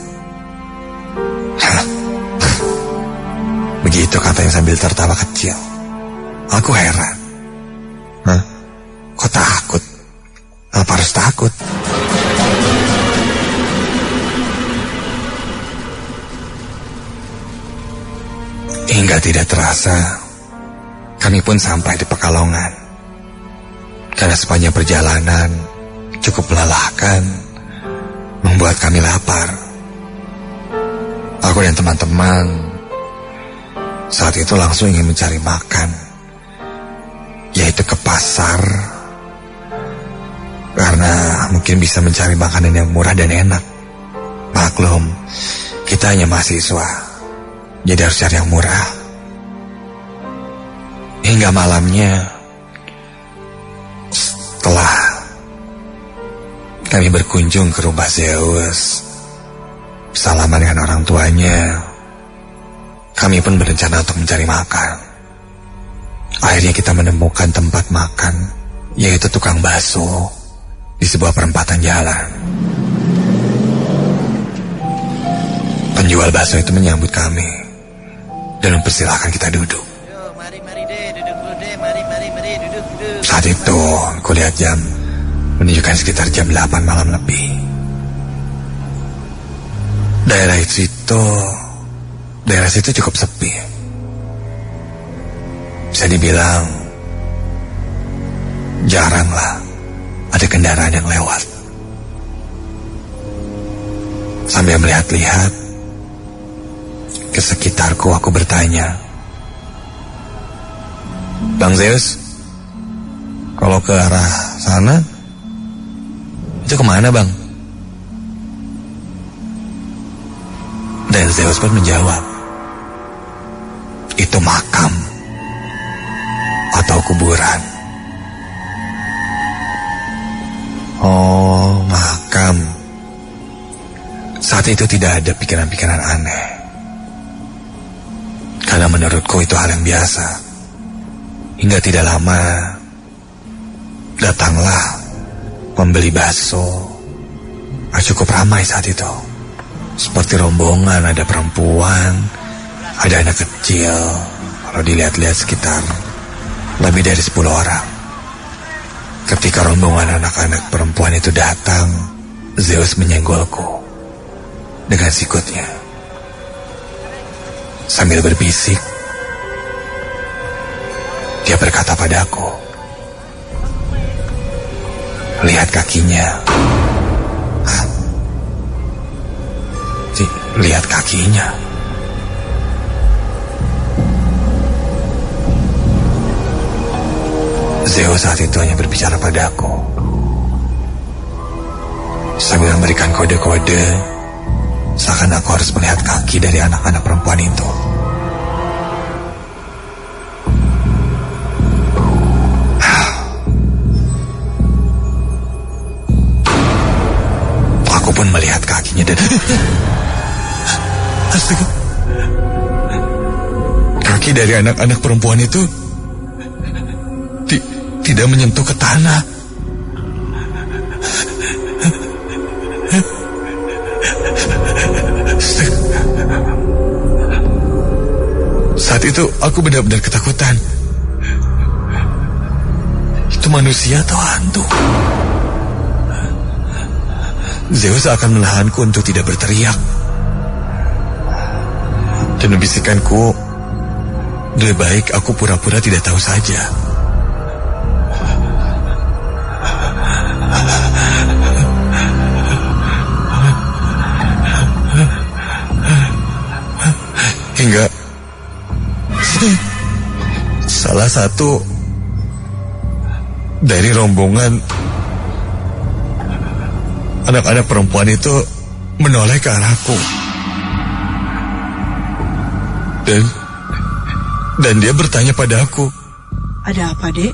Begitu katanya sambil tertawa kecil. Aku heran. Kok takut? Apa harus takut? Hingga tidak terasa, kami pun sampai di Pekalongan. Karena sepanjang perjalanan cukup melelahkan, membuat kami lapar. Aku dan teman-teman saat itu langsung ingin mencari makan, yaitu ke pasar, karena mungkin bisa mencari makanan yang murah dan enak. Maklum, kita hanya mahasiswa, jadi harus cari yang murah. Hingga malamnya, setelah kami berkunjung ke rumah Zeus, bersalaman dengan orang tuanya, kami pun berencana untuk mencari makan. Akhirnya kita menemukan tempat makan, yaitu tukang bakso di sebuah perempatan jalan. Penjual bakso itu menyambut kami dan mempersilahkan kita duduk. Saat itu, aku lihat jam menunjukkan sekitar jam 8 malam lebih. Daerah situ cukup sepi. Bisa dibilang jaranglah ada kendaraan yang lewat. Sambil melihat-lihat ke sekitarku, aku bertanya, "Bang Zeus, kalau ke arah sana, itu kemana bang?" Dan Zeus pun menjawab, "Itu makam atau kuburan." Oh, makam. Saat itu tidak ada pikiran-pikiran aneh, karena menurutku itu hal yang biasa. Hingga tidak lama, datanglah pembeli bakso. Cukup ramai saat itu. Seperti rombongan, ada perempuan, ada anak kecil. Kalau dilihat-lihat sekitar lebih dari 10 orang. Ketika rombongan anak-anak perempuan itu datang, Zeus menyenggolku dengan sikutnya. Sambil berbisik, dia berkata padaku, "Lihat kakinya." Lihat kakinya. Zeus saat itu hanya berbicara padaku sambil memberikan kode-kode, seakan aku harus melihat kaki dari anak-anak perempuan itu. Aku pun melihat kakinya dan astaga, kaki dari anak-anak perempuan itu tidak menyentuh ke tanah. Saat itu aku benar-benar ketakutan. Itu manusia atau hantu? Zeus akan menahanku untuk tidak berteriak. Dan membisikkanku, lebih baik aku pura-pura tidak tahu saja. hingga salah satu dari rombongan anak-anak perempuan itu menoleh ke arahku. Dan dia bertanya pada aku. Ada apa, Dek?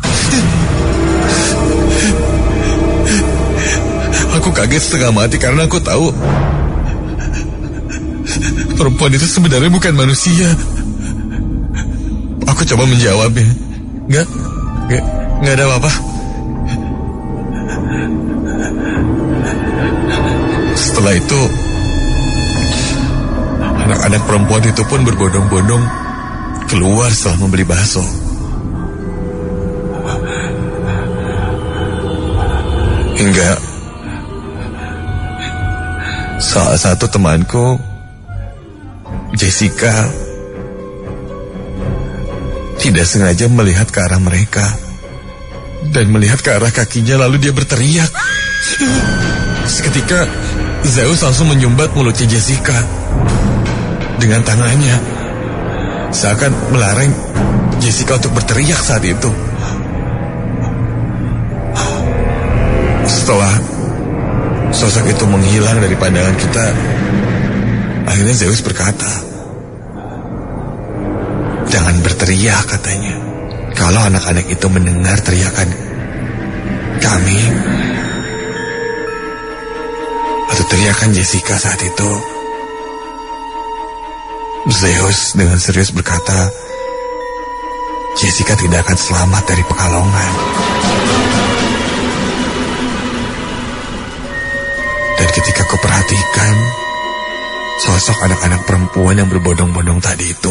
Aku kaget setengah mati karena aku tahu perempuan itu sebenarnya bukan manusia. Aku coba menjawabnya. Nggak ada apa-apa. Setelah itu, anak-anak perempuan itu pun berbondong-bondong keluar setelah membeli bakso. Hingga salah satu temanku, Jessica, tidak sengaja melihat ke arah mereka dan melihat ke arah kakinya, lalu dia berteriak. Seketika Zeus langsung menyumbat mulutnya Jessica dengan tangannya, seakan melarang Jessica untuk berteriak saat itu. Setelah sosok itu menghilang dari pandangan kita, akhirnya Zeus berkata, "Jangan berteriak," katanya. "Kalau anak-anak itu mendengar teriakan kami atau teriakan Jessica saat itu," Zeus dengan serius berkata, "Jessica tidak akan selamat dari Pekalongan." Dan ketika kau perhatikan, sosok anak-anak perempuan yang berbondong-bondong tadi itu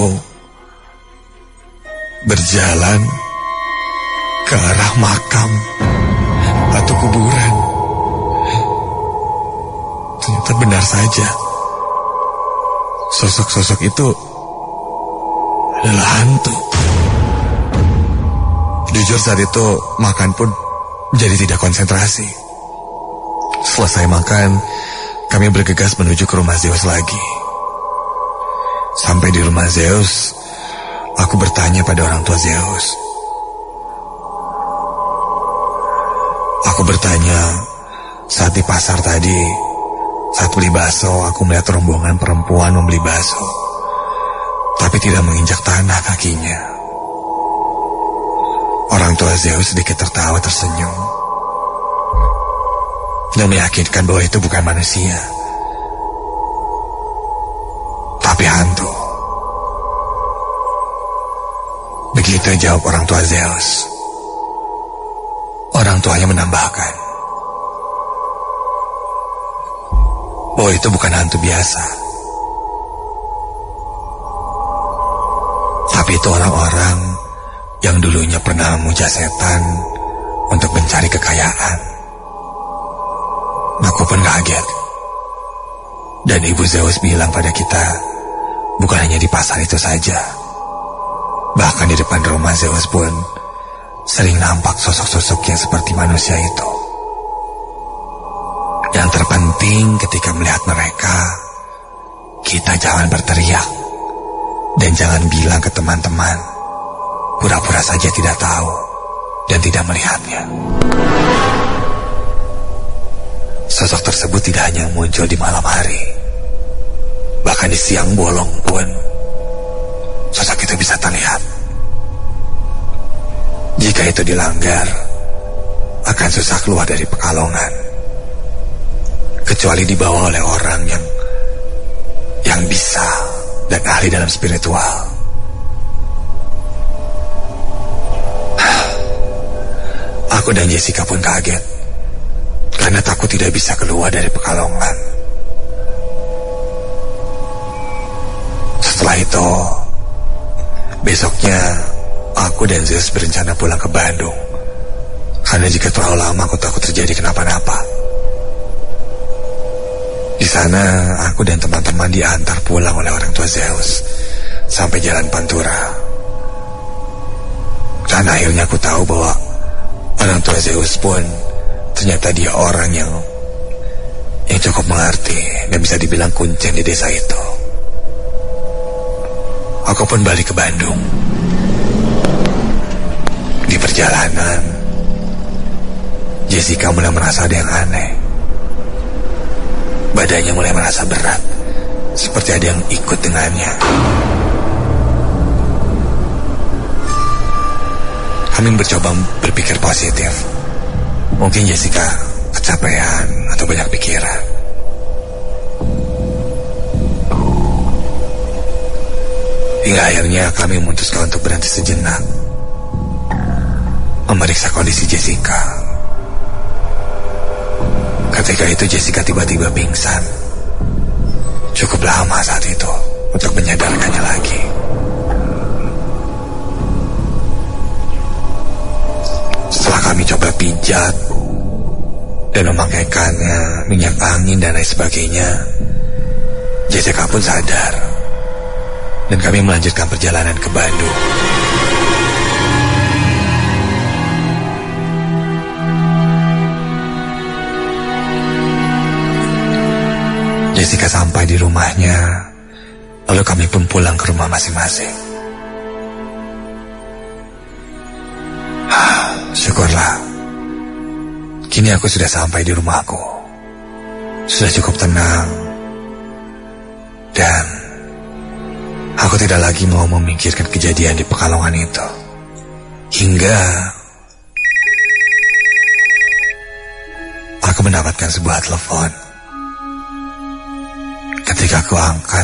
berjalan ke arah makam atau kuburan. Ternyata benar saja, sosok-sosok itu adalah hantu. Jujur saat itu makan pun jadi tidak konsentrasi. Selesai makan, kami bergegas menuju ke rumah Zeus lagi. Sampai di rumah Zeus, aku bertanya pada orang tua Zeus. Aku bertanya, saat di pasar tadi, saat beli bakso, aku melihat rombongan perempuan membeli bakso, tapi tidak menginjak tanah kakinya. Orang tua Zeus sedikit tertawa tersenyum dan meyakinkan bahwa itu bukan manusia, tapi hantu. Begitu jawab orang tua Zeus. Orang tuanya menambahkan bahwa itu bukan hantu biasa, tapi itu orang-orang yang dulunya pernah memuja setan untuk mencari kekayaan. Aku pun kaget. Dan Ibu Zeus bilang pada kita, bukan hanya di pasar itu saja, bahkan di depan rumah Zeus pun sering nampak sosok-sosok yang seperti manusia itu. Yang terpenting ketika melihat mereka, kita jangan berteriak dan jangan bilang ke teman-teman, pura-pura saja tidak tahu dan tidak melihatnya. Sosok tersebut tidak hanya muncul di malam hari, bahkan di siang bolong pun sosok itu bisa terlihat. Jika itu dilanggar, akan susah keluar dari Pekalongan, kecuali dibawa oleh orang yang bisa dan ahli dalam spiritual. Aku dan Jessica pun kaget karena takut tidak bisa keluar dari Pekalongan. Setelah itu, besoknya aku dan Zeus berencana pulang ke Bandung, karena jika terlalu lama aku takut terjadi kenapa-napa. Di sana aku dan teman-teman diantar pulang oleh orang tua Zeus sampai Jalan Pantura. Dan akhirnya aku tahu bahwa orang tua Zeus pun ternyata dia orang yang cukup mengerti dan bisa dibilang kuncen di desa itu. aku pun balik ke Bandung. Di perjalanan, Jessica mulai merasa ada yang aneh. Badannya mulai merasa berat, seperti ada yang ikut dengannya. Kami mencoba berpikir positif. Mungkin Jessica kecapean atau banyak pikiran. Hingga akhirnya kami memutuskan untuk berhenti sejenak, memeriksa kondisi Jessica. Ketika itu Jessica tiba-tiba pingsan. Cukup lama saat itu untuk menyadarkannya lagi. Setelah kami coba pijat dan memakaikannya minyak angin dan lain sebagainya, Jessica pun sadar. Dan kami melanjutkan perjalanan ke Bandung. Jessica sampai di rumahnya, lalu kami pun pulang ke rumah masing-masing. Syukurlah, kini aku sudah sampai di rumahku. Sudah cukup tenang. Dan aku tidak lagi mau memikirkan kejadian di Pekalongan itu. Hingga aku mendapatkan sebuah telepon. Ketika aku angkat,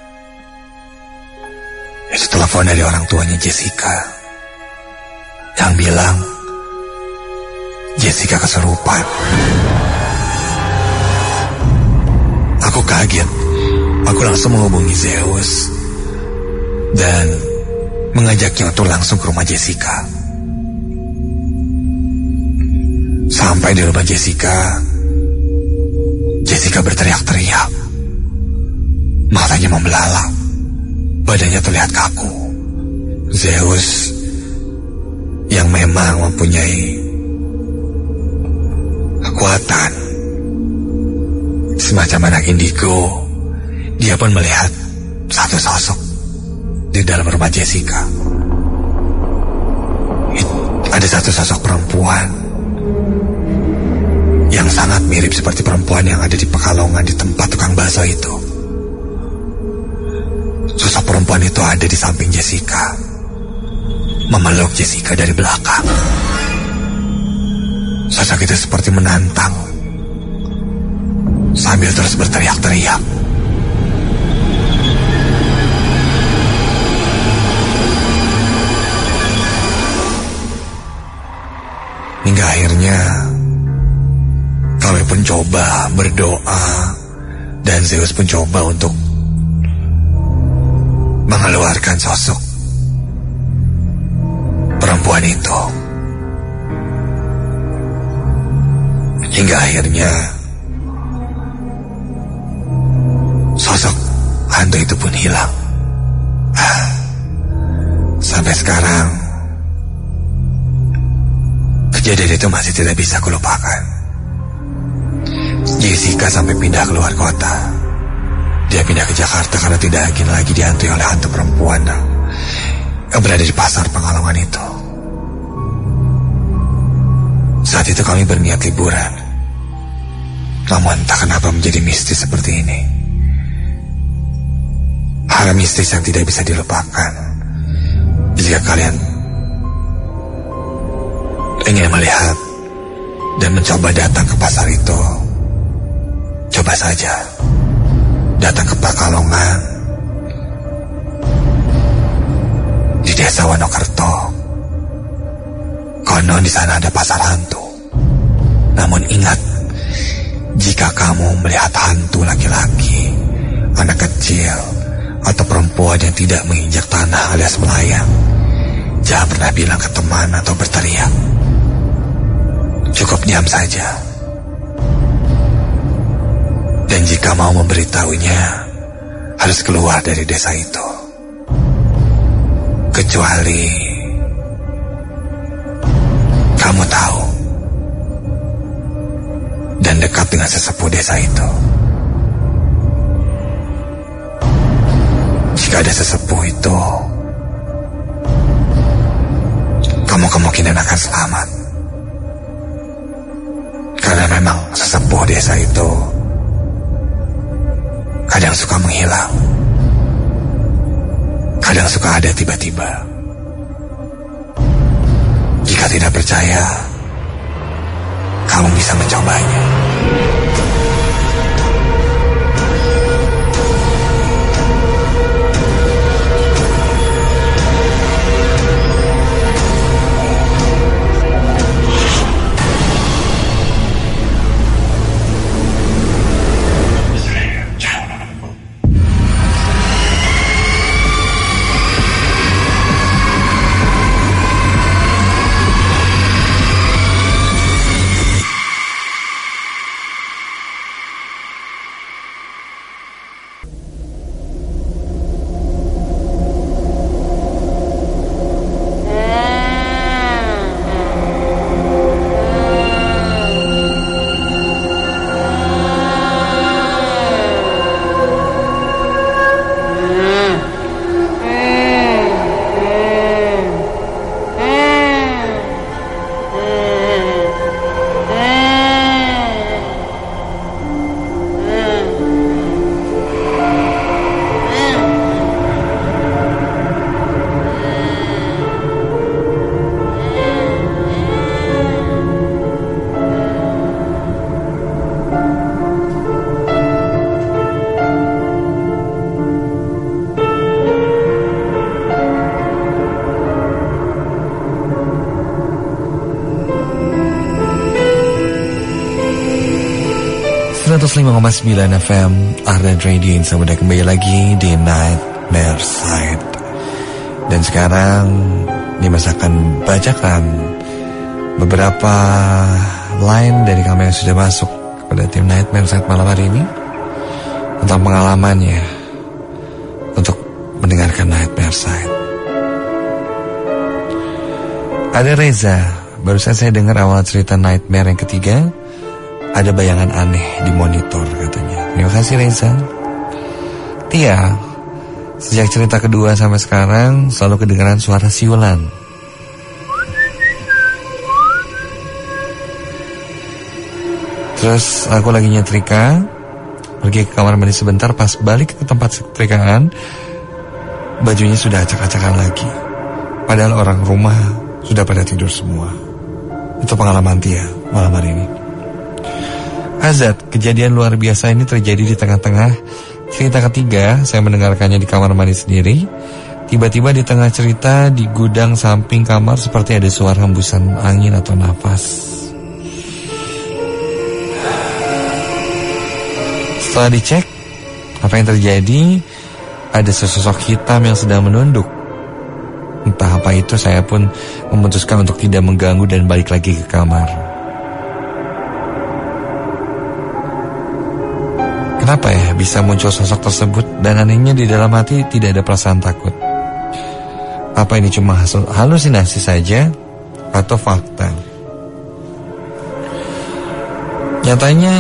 itu telepon dari orang tuanya Jessica yang bilang Jessica kesurupan. Aku kaget. Aku langsung menghubungi Zeus dan mengajaknya untuk langsung ke rumah Jessica. Sampai di rumah Jessica, Jessica berteriak-teriak. Matanya membelalak, badannya terlihat kaku. Zeus yang memang mempunyai kekuatan semacam anak indigo, dia pun melihat satu sosok di dalam rumah Jessica. Ada satu sosok perempuan yang sangat mirip seperti perempuan yang ada di Pekalongan di tempat tukang bakso itu. Sosok perempuan itu ada di samping Jessica, memeluk Jessica dari belakang. Sosok itu seperti menantang, sambil terus berteriak-teriak. Hingga akhirnya kami pun coba berdoa, dan Zeus pun coba untuk mengeluarkan sosok perempuan itu. Hingga akhirnya sosok hantu itu pun hilang. Sampai sekarang kejadian itu masih tidak bisa kulupakan. Jessica sampai pindah keluar kota. Dia pindah ke Jakarta karena tidak ingin lagi dihantui oleh hantu perempuan yang berada di pasar Pekalongan itu. Saat itu kami berniat liburan. Namun entah kenapa menjadi mistis seperti ini. Hal mistis yang tidak bisa dilupakan. Jika kalian ingin melihat dan mencoba datang ke pasar itu, coba saja datang ke Pekalongan di desa Wonokerto. Konon di sana ada pasar hantu. Namun ingat, jika kamu melihat hantu laki-laki, anak kecil, atau perempuan yang tidak menginjak tanah alias melayang, jangan pernah bilang ke teman atau berteriak. Cukup diam saja. Dan jika mau memberitahunya, harus keluar dari desa itu. Kecuali kamu tahu dan dekat dengan sesepuh desa itu. jika ada sesepuh itu, kamu kemungkinan akan selamat. Karena memang sesepuh desa itu kadang suka menghilang, kadang suka ada tiba-tiba. Jika tidak percaya, kamu bisa mencobanya. .9 FM Ardan Radio Insa udah kembali lagi di Nightmare Side. Dan sekarang Dimas akan bacakan beberapa line dari kami yang sudah masuk kepada tim Nightmare Side malam hari ini tentang pengalamannya untuk mendengarkan Nightmare Side. Ada Reza, barusan saya dengar awal cerita Nightmare yang ketiga. Ada bayangan aneh di monitor katanya. Terima kasih Reza. Tia, sejak cerita kedua sampai sekarang selalu kedengaran suara siulan. Terus aku lagi nyetrika, pergi ke kamar mandi sebentar, pas balik ke tempat setrikaan, bajunya sudah acak-acakan lagi. Padahal orang rumah sudah pada tidur semua. Itu pengalaman Tia malam hari ini. Azad, kejadian luar biasa ini terjadi di tengah-tengah cerita ketiga. Saya mendengarkannya di kamar mandi sendiri. Tiba-tiba di tengah cerita, di gudang samping kamar seperti ada suara hembusan angin atau nafas. Setelah dicek apa yang terjadi, ada sesosok hitam yang sedang menunduk. Entah apa itu, saya pun memutuskan untuk tidak mengganggu dan balik lagi ke kamar. Kenapa ya bisa muncul sosok tersebut, dan anehnya di dalam hati tidak ada perasaan takut. Apa ini cuma halusinasi saja atau fakta? Nyatanya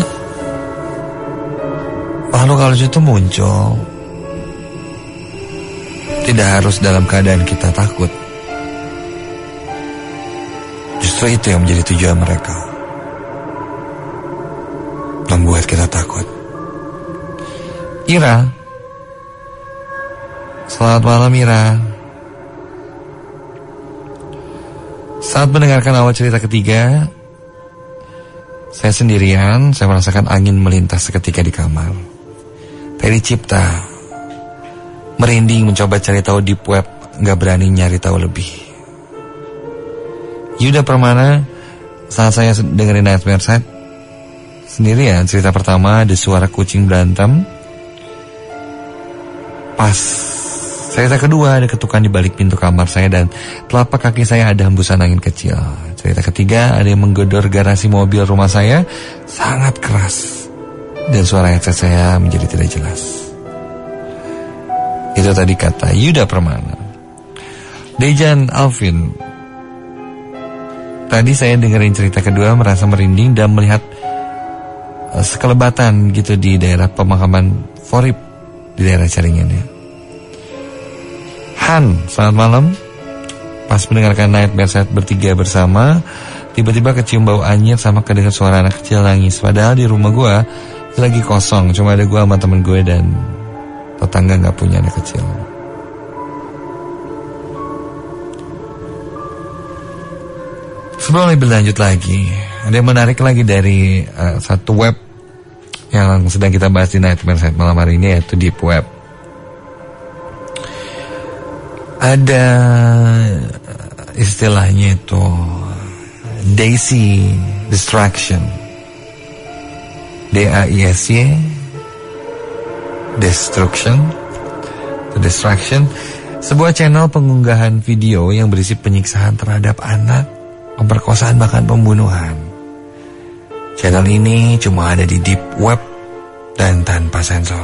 makhluk halus itu muncul tidak harus dalam keadaan kita takut. Justru itu yang menjadi tujuan mereka, membuat kita takut. Ira, selamat malam Ira. Saat mendengarkan awal cerita ketiga, saya sendirian. Saya merasakan angin melintas seketika di kamar. Teri Cipta, merinding mencoba cari tahu di web, gak berani nyari tahu lebih. Yuda Permana, saat saya dengerin Nightmare Side sendirian, cerita pertama ada suara kucing berantem. Pas cerita kedua ada ketukan di balik pintu kamar saya dan telapak kaki saya ada hembusan angin kecil. Cerita ketiga ada yang menggedor garasi mobil rumah saya sangat keras dan suara headset saya menjadi tidak jelas. Itu tadi kata Yuda Permana. Dejan Alvin, tadi saya dengerin cerita kedua merasa merinding dan melihat sekelebatan gitu di daerah pemakaman Forip di daerah Caringin ya. Han, selamat malam. Pas mendengarkan Nightmare Side bertiga bersama, tiba-tiba kecium bau anyir sama kedengar suara anak kecil nangis. Padahal di rumah gue lagi kosong, cuma ada gue sama temen gue dan tetangga gak punya anak kecil. Sebelum lebih lanjut lagi, ada yang menarik lagi dari satu web yang sedang kita bahas di Nightmare Side malam hari ini, yaitu Deep Web. Ada istilahnya itu Daisy Distraction, D-A-I-S-Y Distraction, sebuah channel pengunggahan video yang berisi penyiksaan terhadap anak, pemerkosaan bahkan pembunuhan. Channel ini cuma ada di Deep Web dan tanpa sensor.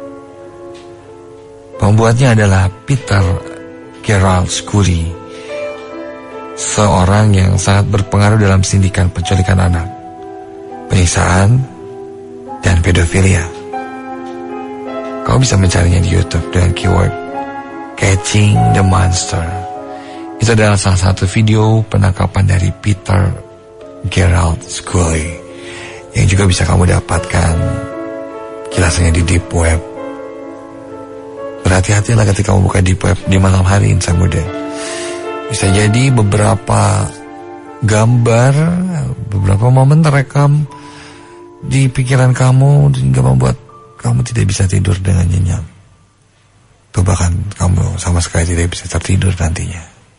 Pembuatnya adalah Peter Gerald Scully, seorang yang sangat berpengaruh dalam sindiran penculikan anak, penyiksaan, dan pedofilia. Kau bisa mencarinya di YouTube dengan keyword Catching the Monster. Itu adalah salah satu video penangkapan dari Peter Gerald Scully yang juga bisa kamu dapatkan kilasannya di Deep Web. Berhati-hatilah ketika kamu buka Deep Web di malam hari, insan muda. Bisa jadi beberapa gambar, beberapa momen terekam di pikiran kamu hingga membuat kamu tidak bisa tidur dengan nyenyak. Atau bahkan kamu sama sekali tidak bisa tertidur nantinya.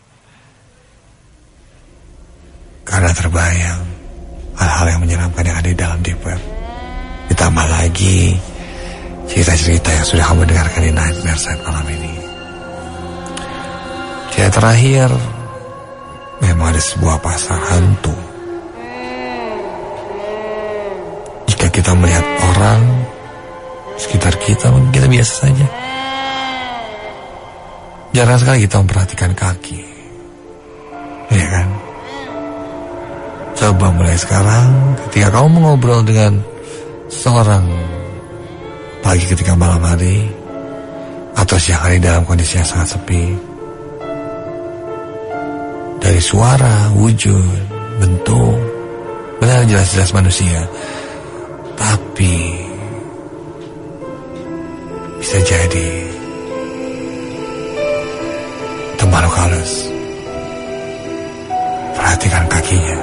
Karena terbayang hal-hal yang menyeramkan yang ada di dalam Deep Web. Ditambah lagi cerita-cerita yang sudah kamu dengarkan di Nightmare Side malam ini. Cerita terakhir memang ada sebuah pasar hantu. Jika kita melihat orang sekitar kita, mungkin kita biasa saja. Jarang sekali kita memperhatikan kaki, ya kan? Coba mulai sekarang, ketika kamu mengobrol dengan seorang, pagi ketika malam hari atau siang hari dalam kondisi yang sangat sepi, dari suara, wujud, bentuk, benar jelas-jelas manusia, tapi bisa jadi itu makhluk halus. Perhatikan kakinya.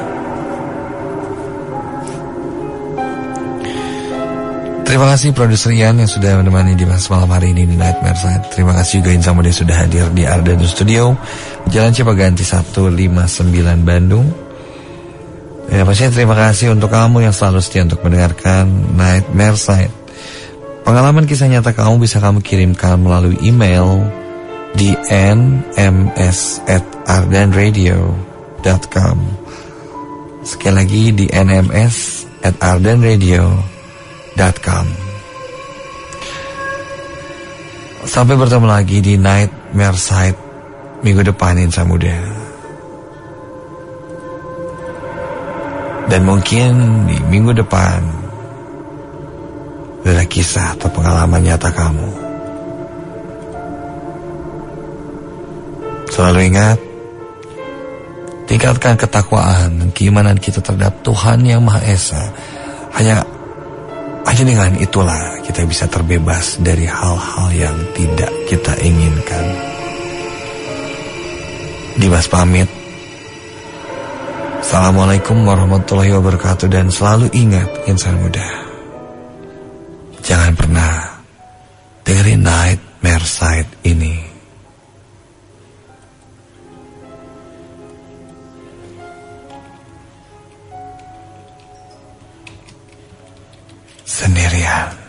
Terima kasih produser Ian yang sudah menemani di malam hari ini di Nightmare Side. Terima kasih juga Insan Muda sudah hadir di Ardano Studio, Jalan Cipaganti 159 Bandung. Ya, pastinya terima kasih untuk kamu yang selalu setia untuk mendengarkan Nightmare Side. Pengalaman kisah nyata kamu bisa kamu kirimkan melalui email di nms@ardanradio.com. Sekali lagi di nms@ardanradio.com. Sampai bertemu lagi di Nightmare Side minggu depan, Insan Muda. Dan mungkin di minggu depan adalah kisah atau pengalaman nyata kamu. Selalu ingat, tingkatkan ketakwaan dan keimanan kita terhadap Tuhan Yang Maha Esa. Hanya dengan itulah kita bisa terbebas dari hal-hal yang tidak kita inginkan. Dimas pamit. Assalamualaikum warahmatullahi wabarakatuh. Dan selalu ingat, insan muda, jangan pernah dengerin Nightmare Side ini sendirian.